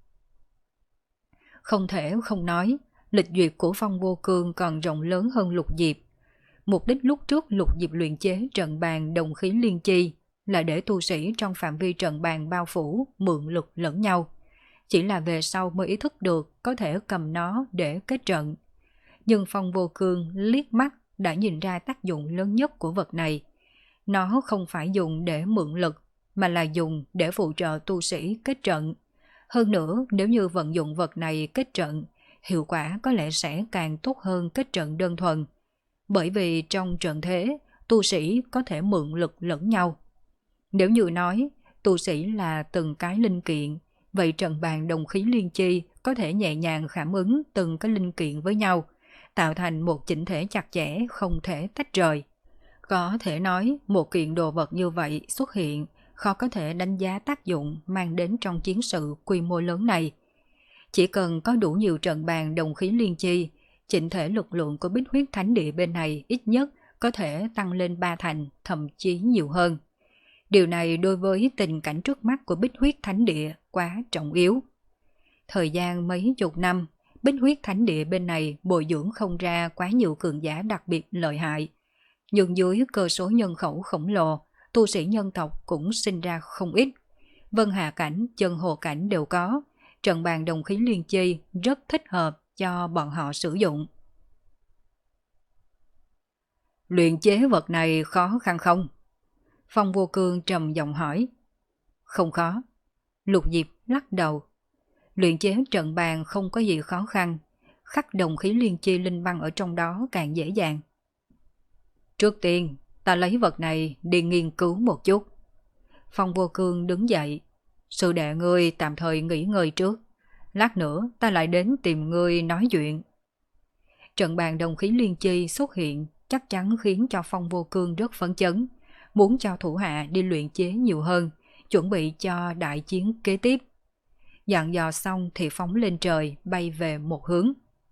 Không thể không nói, lịch duyệt của Phong Vô Cương còn rộng lớn hơn Lục Diệp. Mục đích lúc trước Lục Diệp luyện chế trận bàn đồng khí liên chi là để tu sĩ trong phạm vi trận bàn bao phủ mượn lực lẫn nhau. Chỉ là về sau mới ý thức được có thể cầm nó để kết trận. Nhưng Phong Vô Cương liếc mắt đã nhìn ra tác dụng lớn nhất của vật này. Nó không phải dùng để mượn lực, mà là dùng để phụ trợ tu sĩ kết trận. Hơn nữa, nếu như vận dụng vật này kết trận, hiệu quả có lẽ sẽ càng tốt hơn kết trận đơn thuần. Bởi vì trong trận thế, tu sĩ có thể mượn lực lẫn nhau. Nếu như nói, tu sĩ là từng cái linh kiện, vậy trận bàn đồng khí liên chi có thể nhẹ nhàng khảm ứng từng cái linh kiện với nhau, tạo thành một chỉnh thể chặt chẽ không thể tách rời. Có thể nói, một kiện đồ vật như vậy xuất hiện, khó có thể đánh giá tác dụng mang đến trong chiến sự quy mô lớn này. Chỉ cần có đủ nhiều trận bàn đồng khí liên chi, chỉnh thể lực lượng của Bích Huyết Thánh Địa bên này ít nhất có thể tăng lên ba thành, thậm chí nhiều hơn. Điều này đối với tình cảnh trước mắt của Bích Huyết Thánh Địa quá trọng yếu. Thời gian mấy chục năm, Bích Huyết Thánh Địa bên này bồi dưỡng không ra quá nhiều cường giả đặc biệt lợi hại. Nhưng dưới cơ số nhân khẩu khổng lồ, tu sĩ nhân tộc cũng sinh ra không ít. Vân Hà Cảnh, Chân Hồ Cảnh đều có. Trận bàn đồng khí liên chi rất thích hợp cho bọn họ sử dụng. Luyện chế vật này khó khăn không? Phong Vô Cương trầm giọng hỏi. Không khó. Lục Diệp lắc đầu. Luyện chế trận bàn không có gì khó khăn. Khắc đồng khí liên chi linh băng ở trong đó càng dễ dàng. Trước tiên, ta lấy vật này đi nghiên cứu một chút. Phong Vô Cương đứng dậy. Sư đệ ngươi tạm thời nghỉ ngơi trước. Lát nữa ta lại đến tìm ngươi nói chuyện. Trận bàn đồng khí liên chi xuất hiện chắc chắn khiến cho Phong Vô Cương rất phấn chấn. Muốn cho thủ hạ đi luyện chế nhiều hơn, chuẩn bị cho đại chiến kế tiếp. Dặn dò xong thì phóng lên trời, bay về một hướng.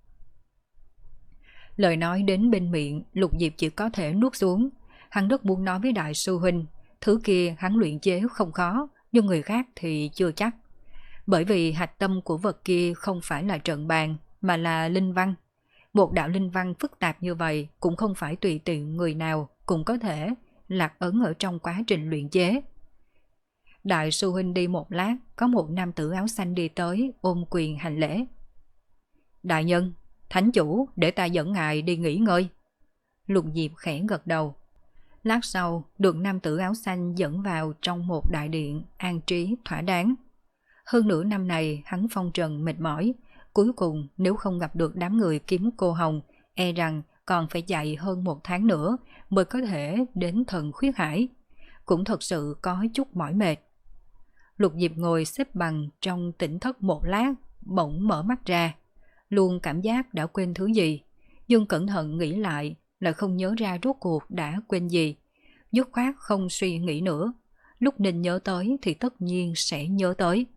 Lời nói đến bên miệng, Lục Diệp chỉ có thể nuốt xuống. Hắn rất muốn nói với đại sư huynh, thứ kia hắn luyện chế không khó, nhưng người khác thì chưa chắc. Bởi vì hạch tâm của vật kia không phải là trận bàn, mà là linh văn. Một đạo linh văn phức tạp như vậy cũng không phải tùy tiện người nào cũng có thể lạc ấn ở trong quá trình luyện chế. Đại sư huynh đi một lát, có một nam tử áo xanh đi tới ôm quyền hành lễ. Đại nhân, thánh chủ để ta dẫn ngài đi nghỉ ngơi. Lục Diệp khẽ gật đầu. Lát sau, được nam tử áo xanh dẫn vào trong một đại điện an trí thỏa đáng. Hơn nửa năm này hắn phong trần mệt mỏi, cuối cùng nếu không gặp được đám người kiếm cô hồng, e rằng còn phải chạy hơn một tháng nữa mới có thể đến Thần Khuyết Hải. Cũng thật sự có chút mỏi mệt. Lục Diệp ngồi xếp bằng trong tỉnh thất một lát, bỗng mở mắt ra. Luôn cảm giác đã quên thứ gì, nhưng cẩn thận nghĩ lại lại không nhớ ra rốt cuộc đã quên gì. Dứt khoát không suy nghĩ nữa. Lúc nên nhớ tới thì tất nhiên sẽ nhớ tới.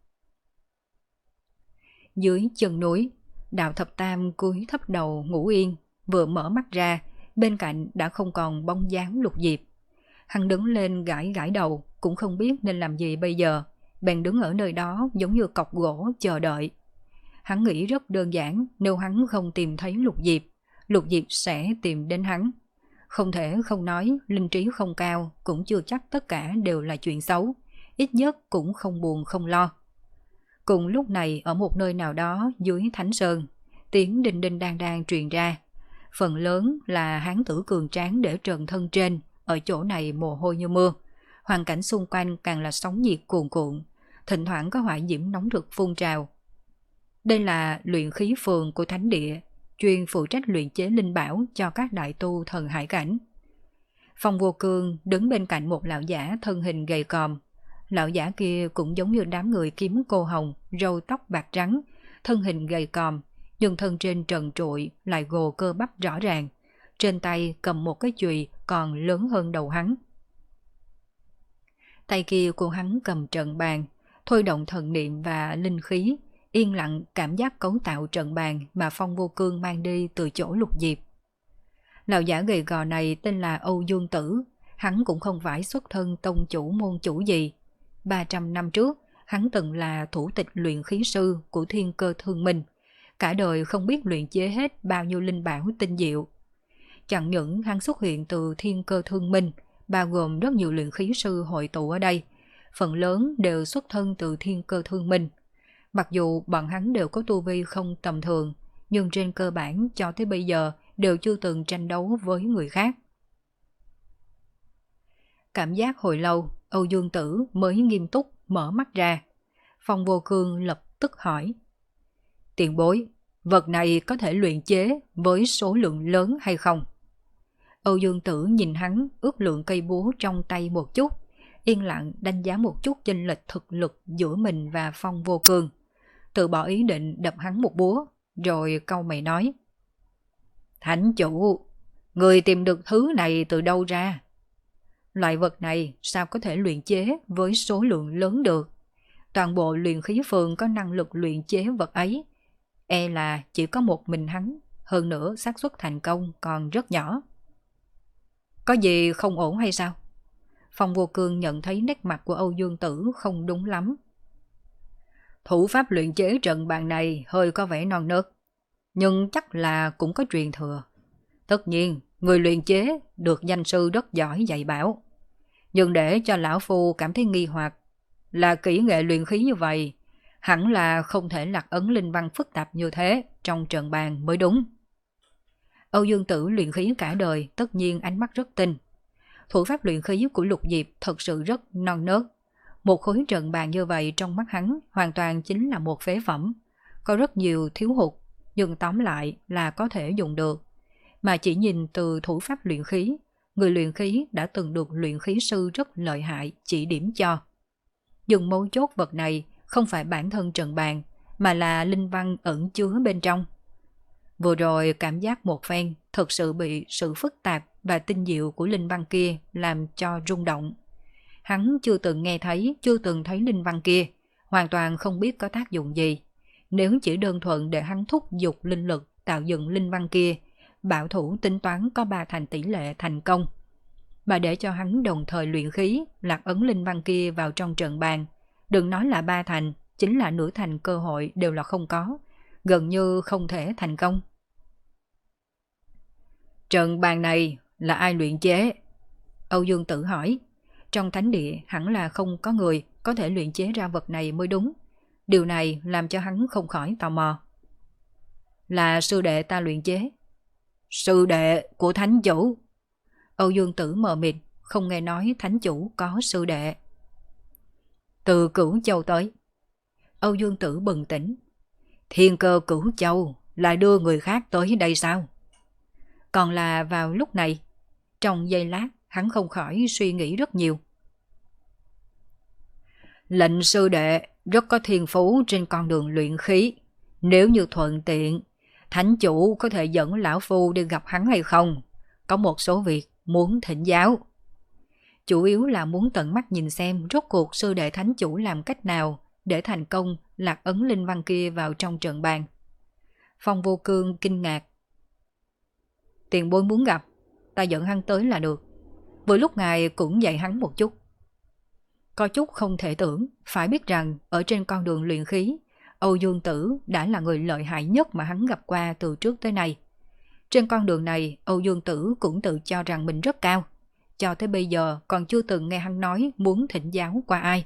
Dưới chân núi, Đạo Thập Tam cúi thấp đầu ngủ yên, vừa mở mắt ra, bên cạnh đã không còn bóng dáng Lục Diệp. Hắn đứng lên gãi gãi đầu, cũng không biết nên làm gì bây giờ, bèn đứng ở nơi đó giống như cọc gỗ chờ đợi. Hắn nghĩ rất đơn giản, nếu hắn không tìm thấy Lục Diệp, Lục Diệp sẽ tìm đến hắn. Không thể không nói, linh trí không cao, cũng chưa chắc tất cả đều là chuyện xấu, ít nhất cũng không buồn không lo. Cùng lúc này ở một nơi nào đó dưới Thánh Sơn, tiếng đinh đinh đang đang truyền ra. Phần lớn là hán tử cường tráng để trần thân trên, ở chỗ này mồ hôi như mưa. Hoàn cảnh xung quanh càng là sóng nhiệt cuồn cuộn, thỉnh thoảng có hỏa diễm nóng rực phun trào. Đây là luyện khí phường của Thánh Địa, chuyên phụ trách luyện chế linh bảo cho các đại tu thần hải cảnh. Phong Vô Cương đứng bên cạnh một lão giả thân hình gầy còm. Lão giả kia cũng giống như đám người kiếm cô hồng, râu tóc bạc trắng, thân hình gầy còm, nhưng thân trên trần trụi lại gồ cơ bắp rõ ràng. Trên tay cầm một cái chùy còn lớn hơn đầu hắn. Tay kia của hắn cầm trận bàn, thôi động thần niệm và linh khí, yên lặng cảm giác cấu tạo trận bàn mà Phong Vô Cương mang đi từ chỗ Lục Diệp. Lão giả gầy gò này tên là Âu Dương Tử, hắn cũng không phải xuất thân tông chủ môn chủ gì. ba trăm năm trước, hắn từng là thủ tịch luyện khí sư của Thiên Cơ Thương Minh, cả đời không biết luyện chế hết bao nhiêu linh bảo tinh diệu. Chẳng những hắn xuất hiện từ Thiên Cơ Thương Minh, bao gồm rất nhiều luyện khí sư hội tụ ở đây, phần lớn đều xuất thân từ Thiên Cơ Thương Minh. Mặc dù bọn hắn đều có tu vi không tầm thường, nhưng trên cơ bản cho tới bây giờ đều chưa từng tranh đấu với người khác. Cảm giác hồi lâu, Âu Dương Tử mới nghiêm túc mở mắt ra. Phong Vô Cương lập tức hỏi. Tiền bối, vật này có thể luyện chế với số lượng lớn hay không? Âu Dương Tử nhìn hắn ước lượng cây búa trong tay một chút, yên lặng đánh giá một chút chênh lệch thực lực giữa mình và Phong Vô Cương. Tự bỏ ý định đập hắn một búa, rồi cau mày nói. Thánh chủ, người tìm được thứ này từ đâu ra? Loại vật này sao có thể luyện chế với số lượng lớn được? Toàn bộ luyện khí phường có năng lực luyện chế vật ấy, e là chỉ có một mình hắn, hơn nữa xác suất thành công còn rất nhỏ. Có gì không ổn hay sao? Phong Vô Cương nhận thấy nét mặt của Âu Dương Tử không đúng lắm. Thủ pháp luyện chế trận bàn này hơi có vẻ non nớt, nhưng chắc là cũng có truyền thừa. Tất nhiên, người luyện chế được danh sư rất giỏi dạy bảo. Nhưng để cho lão phu cảm thấy nghi hoặc là kỹ nghệ luyện khí như vậy, hẳn là không thể lạc ấn linh văn phức tạp như thế trong trận bàn mới đúng. Âu Dương Tử luyện khí cả đời, tất nhiên ánh mắt rất tinh. Thủ pháp luyện khí của Lục Diệp thật sự rất non nớt. Một khối trận bàn như vậy trong mắt hắn hoàn toàn chính là một phế phẩm. Có rất nhiều thiếu hụt, nhưng tóm lại là có thể dùng được. Mà chỉ nhìn từ thủ pháp luyện khí, người luyện khí đã từng được luyện khí sư rất lợi hại chỉ điểm cho. Dùng mấu chốt vật này không phải bản thân trận bàn, mà là linh văn ẩn chứa bên trong. Vừa rồi cảm giác một phen thật sự bị sự phức tạp và tinh diệu của linh văn kia làm cho rung động. Hắn chưa từng nghe thấy, chưa từng thấy linh văn kia, hoàn toàn không biết có tác dụng gì. Nếu chỉ đơn thuần để hắn thúc giục linh lực tạo dựng linh văn kia, bảo thủ tính toán có ba thành tỷ lệ thành công. Mà để cho hắn đồng thời luyện khí, lạc ấn linh văn kia vào trong trận bàn, đừng nói là ba thành, chính là nửa thành cơ hội đều là không có, gần như không thể thành công. Trận bàn này là ai luyện chế? Âu Dương Tử hỏi. Trong thánh địa hẳn là không có người có thể luyện chế ra vật này mới đúng. Điều này làm cho hắn không khỏi tò mò. Là sư đệ ta luyện chế. Sư đệ của thánh chủ? Âu Dương Tử mờ mịt, không nghe nói thánh chủ có sư đệ. Từ Cửu Châu tới. Âu Dương Tử bừng tỉnh. Thiên Cơ Cửu Châu lại đưa người khác tới đây sao? Còn là vào lúc này, trong giây lát hắn không khỏi suy nghĩ rất nhiều. Lệnh sư đệ rất có thiên phú trên con đường luyện khí. Nếu như thuận tiện, thánh chủ có thể dẫn lão phu đi gặp hắn hay không? Có một số việc muốn thỉnh giáo. Chủ yếu là muốn tận mắt nhìn xem rốt cuộc sư đệ thánh chủ làm cách nào để thành công lạc ấn linh văn kia vào trong trận bàn. Phong Vô Cương kinh ngạc. Tiền bối muốn gặp, ta dẫn hắn tới là được. Vừa lúc ngài cũng dạy hắn một chút. Có chút không thể tưởng, phải biết rằng ở trên con đường luyện khí, Âu Dương Tử đã là người lợi hại nhất mà hắn gặp qua từ trước tới nay. Trên con đường này, Âu Dương Tử cũng tự cho rằng mình rất cao. Cho tới bây giờ còn chưa từng nghe hắn nói muốn thỉnh giáo qua ai.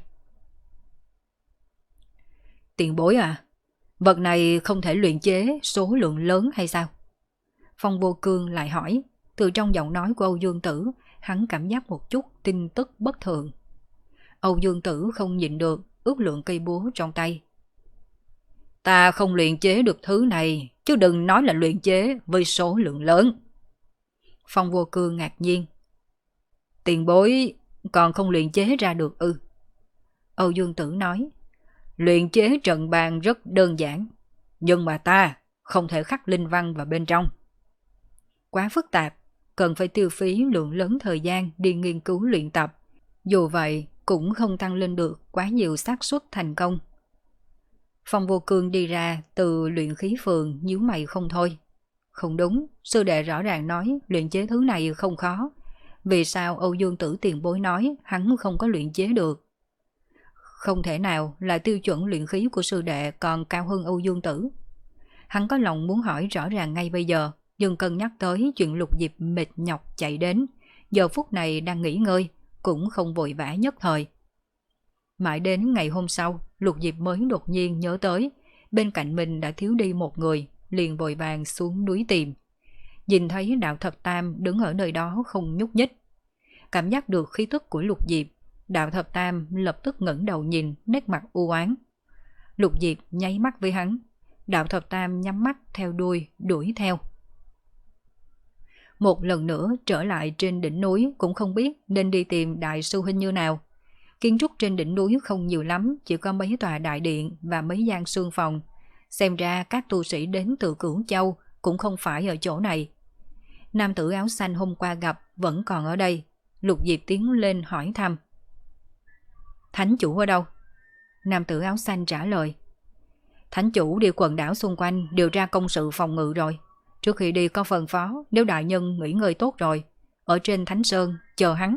Tiền bối à, vật này không thể luyện chế số lượng lớn hay sao? Phong Vô Cương lại hỏi. Từ trong giọng nói của Âu Dương Tử, hắn cảm giác một chút tin tức bất thường. Âu Dương Tử không nhịn được, ước lượng cây búa trong tay. Ta không luyện chế được thứ này, chứ đừng nói là luyện chế với số lượng lớn. Phong Vô Cương ngạc nhiên. Tiền bối còn không luyện chế ra được ư? Âu Dương Tử nói. Luyện chế trận bàn rất đơn giản, nhưng mà ta không thể khắc linh văn vào bên trong. Quá phức tạp, cần phải tiêu phí lượng lớn thời gian đi nghiên cứu luyện tập. Dù vậy cũng không tăng lên được quá nhiều xác suất thành công. Phong Vô Cương đi ra từ luyện khí phường nhíu mày không thôi. Không đúng, sư đệ rõ ràng nói luyện chế thứ này không khó. Vì sao Âu Dương Tử tiền bối nói hắn không có luyện chế được? Không thể nào là tiêu chuẩn luyện khí của sư đệ còn cao hơn Âu Dương Tử. Hắn có lòng muốn hỏi rõ ràng ngay bây giờ, nhưng cân nhắc tới chuyện Lục Diệp mệt nhọc chạy đến, giờ phút này đang nghỉ ngơi, cũng không vội vã nhất thời. Mãi đến ngày hôm sau, Lục Diệp mới đột nhiên nhớ tới, bên cạnh mình đã thiếu đi một người, liền vội vàng xuống núi tìm. Nhìn thấy Đạo Thập Tam đứng ở nơi đó không nhúc nhích. Cảm giác được khí tức của Lục Diệp, Đạo Thập Tam lập tức ngẩng đầu nhìn, nét mặt u oán. Lục Diệp nháy mắt với hắn. Đạo Thập Tam nhắm mắt theo đuôi, đuổi theo. Một lần nữa trở lại trên đỉnh núi cũng không biết nên đi tìm đại sư huynh như nào. Kiến trúc trên đỉnh núi không nhiều lắm, chỉ có mấy tòa đại điện và mấy gian sương phòng. Xem ra các tu sĩ đến từ Cửu Châu cũng không phải ở chỗ này. Nam tử áo xanh hôm qua gặp vẫn còn ở đây. Lục Diệp tiến lên hỏi thăm. Thánh chủ ở đâu? Nam tử áo xanh trả lời. Thánh chủ đi quần đảo xung quanh điều tra công sự phòng ngự rồi. Trước khi đi có phân phó, nếu đại nhân nghỉ ngơi tốt rồi, ở trên Thánh Sơn chờ hắn.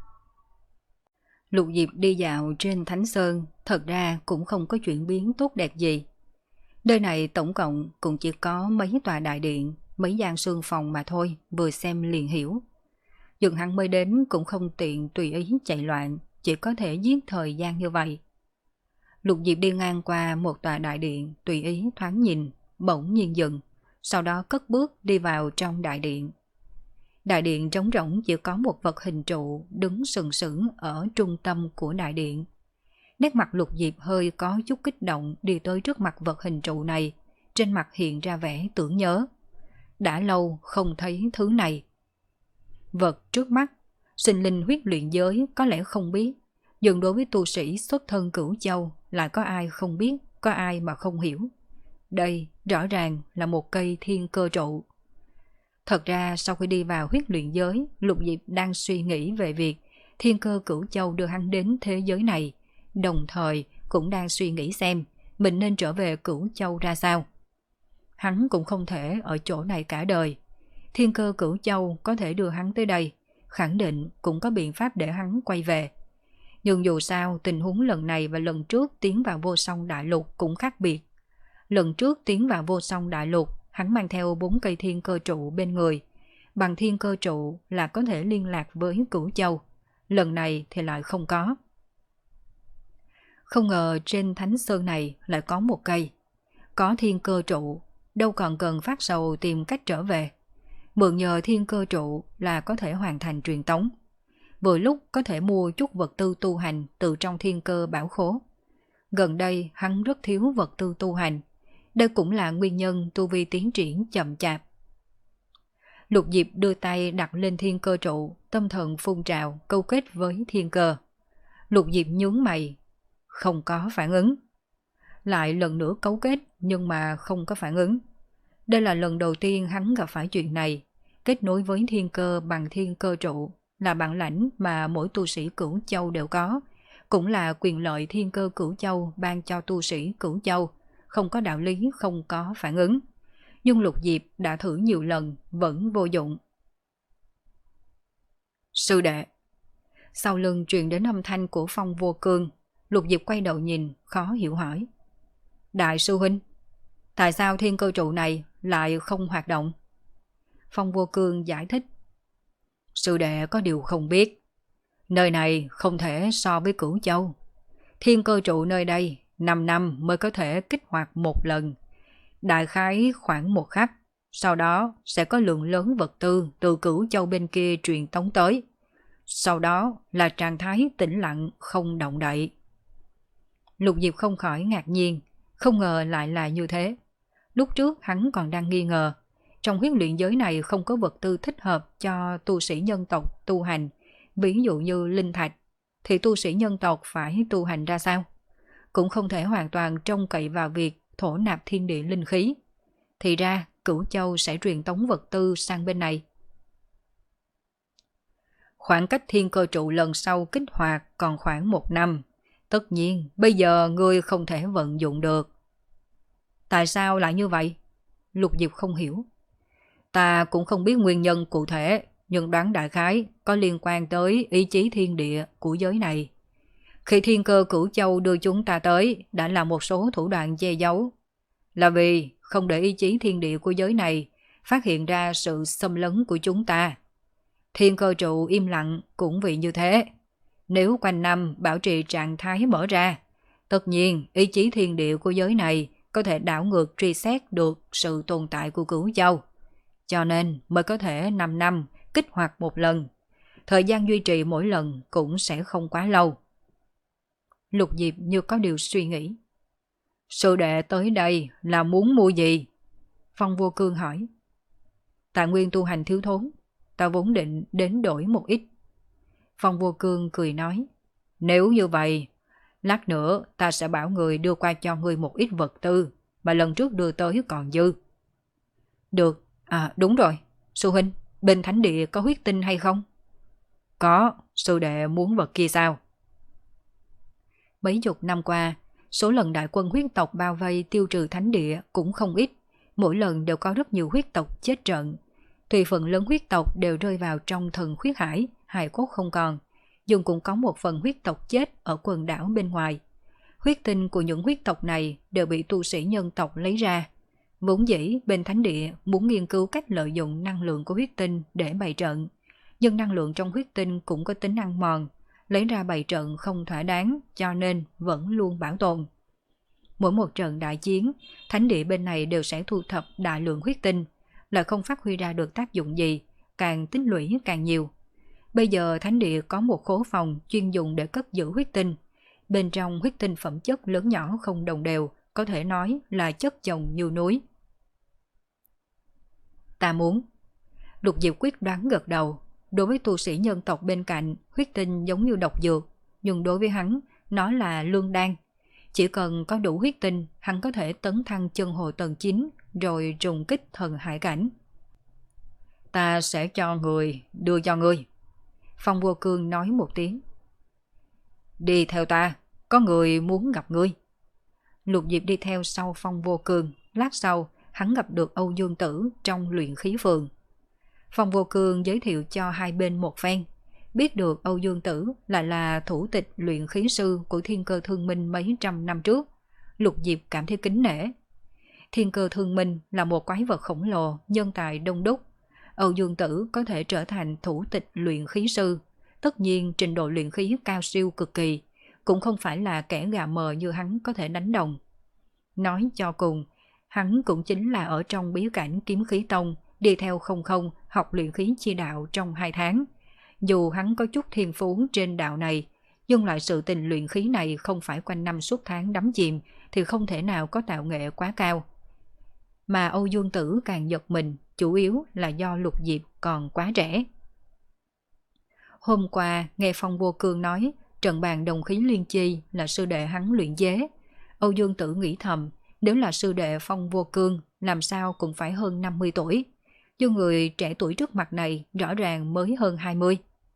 Lục Diệp đi dạo trên Thánh Sơn, thật ra cũng không có chuyển biến tốt đẹp gì. Nơi này tổng cộng cũng chỉ có mấy tòa đại điện, mấy gian sương phòng mà thôi, vừa xem liền hiểu. Nhưng hắn mới đến cũng không tiện tùy ý chạy loạn, chỉ có thể giết thời gian như vậy. Lục Diệp đi ngang qua một tòa đại điện, tùy ý thoáng nhìn, bỗng nhiên dừng, sau đó cất bước đi vào trong đại điện. Đại điện trống rỗng, chỉ có một vật hình trụ đứng sừng sững ở trung tâm của đại điện. Nét mặt Lục Diệp hơi có chút kích động, đi tới trước mặt vật hình trụ này, trên mặt hiện ra vẻ tưởng nhớ. Đã lâu không thấy thứ này. Vật trước mắt, sinh linh huyết luyện giới có lẽ không biết, nhưng đối với tu sĩ xuất thân Cửu Châu lại có ai không biết, có ai mà không hiểu. Đây rõ ràng là một cây thiên cơ trụ. Thật ra sau khi đi vào huyết luyện giới, Lục Diệp đang suy nghĩ về việc thiên cơ Cửu Châu đưa hắn đến thế giới này, đồng thời cũng đang suy nghĩ xem mình nên trở về Cửu Châu ra sao. Hắn cũng không thể ở chỗ này cả đời. Thiên cơ Cửu Châu có thể đưa hắn tới đây, khẳng định cũng có biện pháp để hắn quay về. Nhưng dù sao tình huống lần này và lần trước tiến vào Vô Song Đại Lục cũng khác biệt. Lần trước tiến vào Vô Song Đại Lục, hắn mang theo bốn cây thiên cơ trụ bên người. Bằng thiên cơ trụ là có thể liên lạc với Cửu Châu. Lần này thì lại không có. Không ngờ trên Thánh Sơn này lại có một cây. Có thiên cơ trụ, đâu còn cần phát sầu tìm cách trở về. Mượn nhờ thiên cơ trụ là có thể hoàn thành truyền tống. Vừa lúc có thể mua chút vật tư tu hành từ trong thiên cơ bảo khố. Gần đây hắn rất thiếu vật tư tu hành. Đây cũng là nguyên nhân tu vi tiến triển chậm chạp. Lục Diệp đưa tay đặt lên thiên cơ trụ, tâm thần phun trào, câu kết với thiên cơ. Lục Diệp nhướng mày, không có phản ứng. Lại lần nữa cấu kết nhưng mà không có phản ứng. Đây là lần đầu tiên hắn gặp phải chuyện này. Kết nối với thiên cơ bằng thiên cơ trụ là bản lãnh mà mỗi tu sĩ Cửu Châu đều có, cũng là quyền lợi thiên cơ Cửu Châu ban cho tu sĩ Cửu Châu, không có đạo lý không có phản ứng. Nhưng Lục Diệp đã thử nhiều lần vẫn vô dụng. Sư đệ. Sau lưng truyền đến âm thanh của Phong Vô Cương. Lục Diệp quay đầu nhìn, khó hiểu hỏi. Đại sư huynh, tại sao thiên cơ trụ này lại không hoạt động? Phong Vô Cương giải thích. Sư đệ có điều không biết. Nơi này không thể so với Cửu Châu. Thiên cơ trụ nơi đây năm năm mới có thể kích hoạt một lần. Đại khái khoảng một khắc. Sau đó sẽ có lượng lớn vật tư từ Cửu Châu bên kia truyền tống tới. Sau đó là trạng thái tĩnh lặng không động đậy. Lục Diệp không khỏi ngạc nhiên, không ngờ lại là như thế. Lúc trước hắn còn đang nghi ngờ, trong huyết luyện giới này không có vật tư thích hợp cho tu sĩ nhân tộc tu hành, ví dụ như linh thạch, thì tu sĩ nhân tộc phải tu hành ra sao? Cũng không thể hoàn toàn trông cậy vào việc thổ nạp thiên địa linh khí. Thì ra Cửu Châu sẽ truyền tống vật tư sang bên này. Khoảng cách thiên cơ trụ lần sau kích hoạt còn khoảng một năm. Tất nhiên, bây giờ ngươi không thể vận dụng được. Tại sao lại như vậy? Lục Diệp không hiểu. Ta cũng không biết nguyên nhân cụ thể, nhưng đoán đại khái có liên quan tới ý chí thiên địa của giới này. Khi thiên cơ Cửu Châu đưa chúng ta tới, đã là một số thủ đoạn che giấu. Là vì không để ý chí thiên địa của giới này phát hiện ra sự xâm lấn của chúng ta. Thiên cơ trụ im lặng cũng vì như thế. Nếu quanh năm bảo trì trạng thái mở ra, tất nhiên ý chí thiên địa của giới này có thể đảo ngược truy xét được sự tồn tại của Cửu Châu. Cho nên mới có thể năm năm kích hoạt một lần. Thời gian duy trì mỗi lần cũng sẽ không quá lâu. Lục Diệp như có điều suy nghĩ. Sư đệ tới đây là muốn mua gì? Phong Vô Cương hỏi. Tài nguyên tu hành thiếu thốn, ta vốn định đến đổi một ít. Phong Vô Cương cười nói. Nếu như vậy, lát nữa ta sẽ bảo người đưa qua cho ngươi một ít vật tư mà lần trước đưa tới còn dư. Được, à đúng rồi, sư huynh, bên thánh địa có huyết tinh hay không? Có, sư đệ muốn vật kia sao? Mấy chục năm qua, số lần đại quân huyết tộc bao vây tiêu trừ thánh địa cũng không ít, mỗi lần đều có rất nhiều huyết tộc chết trận. Tùy phần lớn huyết tộc đều rơi vào trong thần huyết hải, hài cốt không còn, nhưng cũng có một phần huyết tộc chết ở quần đảo bên ngoài. Huyết tinh của những huyết tộc này đều bị tu sĩ nhân tộc lấy ra. Vốn dĩ bên thánh địa muốn nghiên cứu cách lợi dụng năng lượng của huyết tinh để bày trận, nhưng năng lượng trong huyết tinh cũng có tính ăn mòn, lấy ra bày trận không thỏa đáng cho nên vẫn luôn bảo tồn. Mỗi một trận đại chiến, thánh địa bên này đều sẽ thu thập đại lượng huyết tinh, lại không phát huy ra được tác dụng gì, càng tích lũy càng nhiều. Bây giờ thánh địa có một khố phòng chuyên dùng để cất giữ huyết tinh. Bên trong huyết tinh phẩm chất lớn nhỏ không đồng đều, có thể nói là chất chồng như núi. Ta muốn. Lục Diệp quyết đoán gật đầu. Đối với tu sĩ nhân tộc bên cạnh, huyết tinh giống như độc dược, nhưng đối với hắn, nó là lương đan. Chỉ cần có đủ huyết tinh, hắn có thể tấn thăng chân hồ tầng chín, rồi trùng kích thần hải cảnh. Ta sẽ cho người, đưa cho ngươi. Phong Vô Cương nói một tiếng. Đi theo ta, có người muốn gặp ngươi. Lục Diệp đi theo sau Phong Vô Cương, lát sau hắn gặp được Âu Dương Tử trong luyện khí phường. Phong Vô Cương giới thiệu cho hai bên một phen, biết được Âu Dương Tử lại là thủ tịch luyện khí sư của Thiên Cơ Thương Minh mấy trăm năm trước. Lục Diệp cảm thấy kính nể. Thiên Cơ Thương Minh là một quái vật khổng lồ, nhân tài đông đúc. Âu Dương Tử có thể trở thành thủ tịch luyện khí sư, tất nhiên trình độ luyện khí cao siêu cực kỳ, cũng không phải là kẻ gà mờ như hắn có thể đánh đồng. Nói cho cùng, hắn cũng chính là ở trong bí cảnh Kiếm Khí Tông, đi theo không không học luyện khí chi đạo trong hai tháng. Dù hắn có chút thiên phú trên đạo này, nhưng lại sự tình luyện khí này không phải quanh năm suốt tháng đắm chìm thì không thể nào có tạo nghệ quá cao. Mà Âu Dương Tử càng giật mình, chủ yếu là do Lục Diệp còn quá trẻ. Hôm qua nghe Phong Vô Cương nói trận bàn đồng khí liên chi là sư đệ hắn luyện chế, Âu Dương Tử nghĩ thầm, nếu là sư đệ Phong Vô Cương làm sao cũng phải hơn năm mươi tuổi, nhưng người trẻ tuổi trước mặt này rõ ràng mới hơn hai mươi.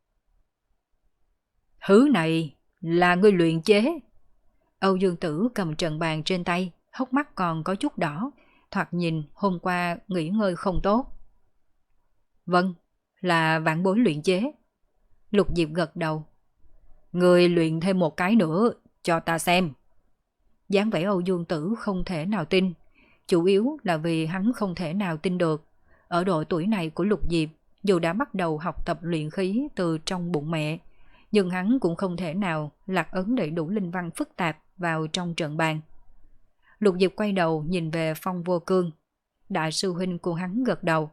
Thứ này là ngươi luyện chế. Âu Dương Tử cầm trận bàn trên tay, hốc mắt còn có chút đỏ, thoạt nhìn hôm qua nghỉ ngơi không tốt. Vâng, là vạn bối luyện chế. Lục Diệp gật đầu. Người luyện thêm một cái nữa, cho ta xem. Dáng vẻ Âu Dương Tử không thể nào tin, chủ yếu là vì hắn không thể nào tin được. Ở độ tuổi này của Lục Diệp, dù đã bắt đầu học tập luyện khí từ trong bụng mẹ, nhưng hắn cũng không thể nào lạc ấn đầy đủ linh văn phức tạp vào trong trận bàn. Lục Diệp quay đầu nhìn về Phong Vô Cương. Đại sư huynh của hắn gật đầu.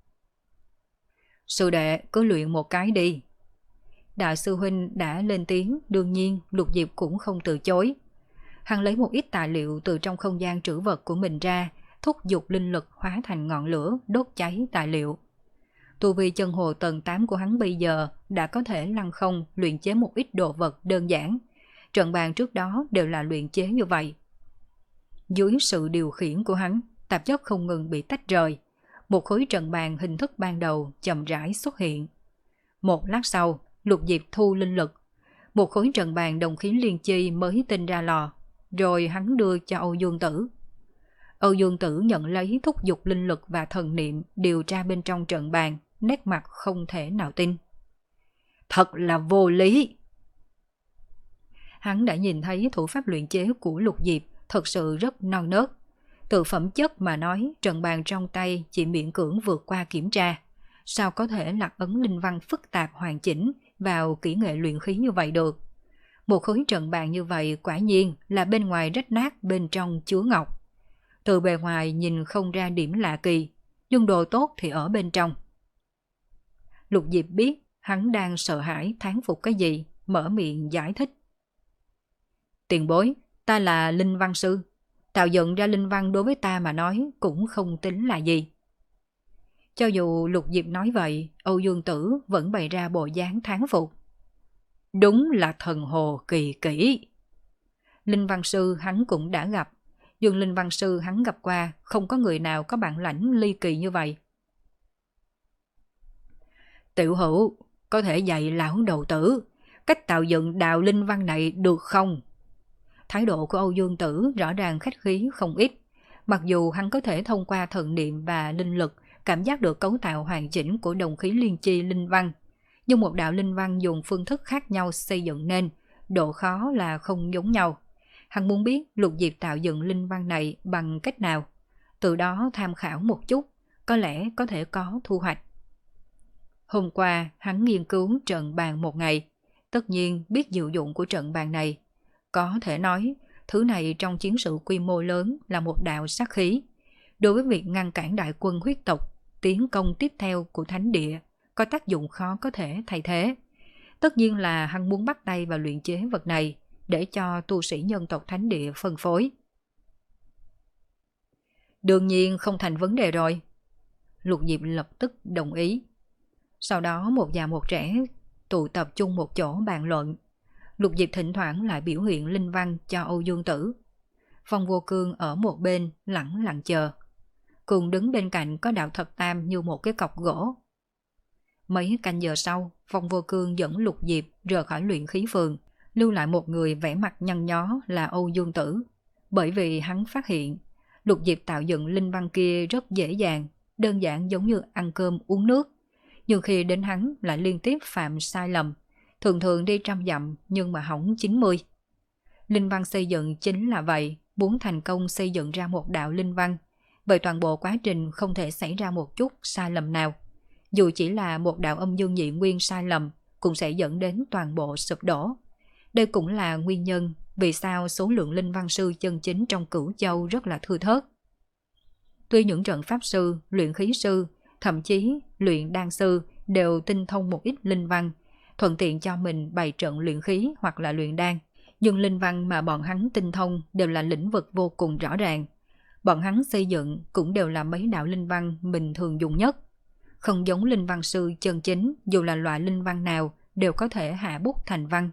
Sư đệ cứ luyện một cái đi. Đại sư huynh đã lên tiếng, đương nhiên Lục Diệp cũng không từ chối. Hắn lấy một ít tài liệu từ trong không gian trữ vật của mình ra, thúc giục linh lực hóa thành ngọn lửa đốt cháy tài liệu. Tu vi chân hồ tầng tám của hắn bây giờ đã có thể lăng không luyện chế một ít đồ vật đơn giản. Trận bàn trước đó đều là luyện chế như vậy. Dưới sự điều khiển của hắn, tạp chất không ngừng bị tách rời. Một khối trận bàn hình thức ban đầu chậm rãi xuất hiện. Một lát sau, Lục Diệp thu linh lực. Một khối trận bàn đồng khí liên chi mới tinh ra lò, rồi hắn đưa cho Âu Dương Tử. Âu Dương Tử nhận lấy, thúc giục linh lực và thần niệm điều tra bên trong trận bàn, nét mặt không thể nào tin. Thật là vô lý! Hắn đã nhìn thấy thủ pháp luyện chế của Lục Diệp thật sự rất non nớt. Từ phẩm chất mà nói, trận bàn trong tay chỉ miễn cưỡng vượt qua kiểm tra. Sao có thể lạc ấn linh văn phức tạp hoàn chỉnh vào kỹ nghệ luyện khí như vậy được? Một khối trận bàn như vậy quả nhiên là bên ngoài rách nát, bên trong chứa ngọc. Từ bề ngoài nhìn không ra điểm lạ kỳ, nhưng đồ tốt thì ở bên trong. Lục Diệp biết hắn đang sợ hãi thán phục cái gì, mở miệng giải thích. Tiền bối, ta là Linh Văn Sư. Tạo dựng ra linh văn đối với ta mà nói cũng không tính là gì. Cho dù Lục Diệp nói vậy, Âu Dương Tử vẫn bày ra bộ dáng thán phục. Đúng là thần hồ kỳ kỹ. Linh Văn Sư hắn cũng đã gặp, nhưng Linh Văn Sư hắn gặp qua không có người nào có bản lãnh ly kỳ như vậy. Tiểu hữu, có thể dạy lão đầu tử cách tạo dựng đạo linh văn này được không? Thái độ của Âu Dương Tử rõ ràng khách khí không ít. Mặc dù hắn có thể thông qua thần niệm và linh lực cảm giác được cấu tạo hoàn chỉnh của đồng khí liên chi linh văn, nhưng một đạo linh văn dùng phương thức khác nhau xây dựng nên, độ khó là không giống nhau. Hắn muốn biết Lục Diệp tạo dựng linh văn này bằng cách nào, từ đó tham khảo một chút, có lẽ có thể có thu hoạch. Hôm qua hắn nghiên cứu trận bàn một ngày, tất nhiên biết diệu dụng của trận bàn này. Có thể nói, thứ này trong chiến sự quy mô lớn là một đạo sát khí. Đối với việc ngăn cản đại quân huyết tộc, tiến công tiếp theo của thánh địa, có tác dụng khó có thể thay thế. Tất nhiên là hắn muốn bắt tay vào luyện chế vật này, để cho tu sĩ nhân tộc thánh địa phân phối. Đương nhiên không thành vấn đề rồi. Lục Diệp lập tức đồng ý. Sau đó một già một trẻ tụ tập chung một chỗ bàn luận. Lục Diệp thỉnh thoảng lại biểu hiện linh văn cho Âu Dương Tử. Phong Vô Cương ở một bên lẳng lặng chờ. Cùng đứng bên cạnh có Đạo Thật Tam như một cái cọc gỗ. Mấy canh giờ sau, Phong Vô Cương dẫn Lục Diệp rời khỏi luyện khí phường, lưu lại một người vẻ mặt nhăn nhó là Âu Dương Tử. Bởi vì hắn phát hiện, Lục Diệp tạo dựng linh văn kia rất dễ dàng, đơn giản giống như ăn cơm uống nước. Nhưng khi đến hắn lại liên tiếp phạm sai lầm, thường thường đi trăm dặm nhưng mà hỏng chín mươi. Linh văn xây dựng chính là vậy, muốn thành công xây dựng ra một đạo linh văn, vậy toàn bộ quá trình không thể xảy ra một chút sai lầm nào. Dù chỉ là một đạo âm dương nhị nguyên sai lầm, cũng sẽ dẫn đến toàn bộ sụp đổ. Đây cũng là nguyên nhân vì sao số lượng linh văn sư chân chính trong Cửu Châu rất là thưa thớt. Tuy những trận pháp sư, luyện khí sư, thậm chí luyện đan sư đều tinh thông một ít linh văn, thuận tiện cho mình bày trận luyện khí hoặc là luyện đan, nhưng linh văn mà bọn hắn tinh thông đều là lĩnh vực vô cùng rõ ràng. Bọn hắn xây dựng cũng đều là mấy đạo linh văn mình thường dùng nhất. Không giống linh văn sư chân chính, dù là loại linh văn nào đều có thể hạ bút thành văn.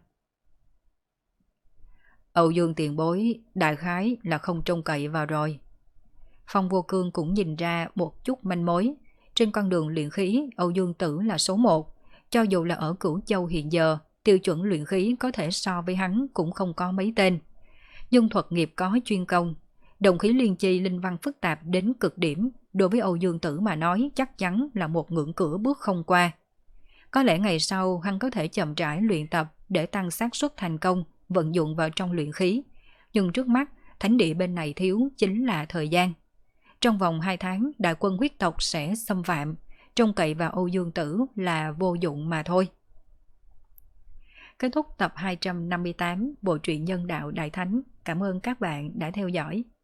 Âu Dương tiền bối đại khái là không trông cậy vào rồi. Phong Vô Cương cũng nhìn ra một chút manh mối. Trên con đường luyện khí, Âu Dương Tử là số một. Cho dù là ở Cửu Châu hiện giờ, tiêu chuẩn luyện khí có thể so với hắn cũng không có mấy tên. Nhưng thuật nghiệp có chuyên công, đồng khí liên chi linh văn phức tạp đến cực điểm, đối với Âu Dương Tử mà nói chắc chắn là một ngưỡng cửa bước không qua. Có lẽ ngày sau hắn có thể chậm rãi luyện tập để tăng xác suất thành công, vận dụng vào trong luyện khí. Nhưng trước mắt, thánh địa bên này thiếu chính là thời gian. Trong vòng hai tháng, đại quân huyết tộc sẽ xâm phạm, trông cậy vào Âu Dương Tử là vô dụng mà thôi. Kết thúc tập hai trăm năm mươi tám Bộ truyện Nhân Đạo Đại Thánh. Cảm ơn các bạn đã theo dõi.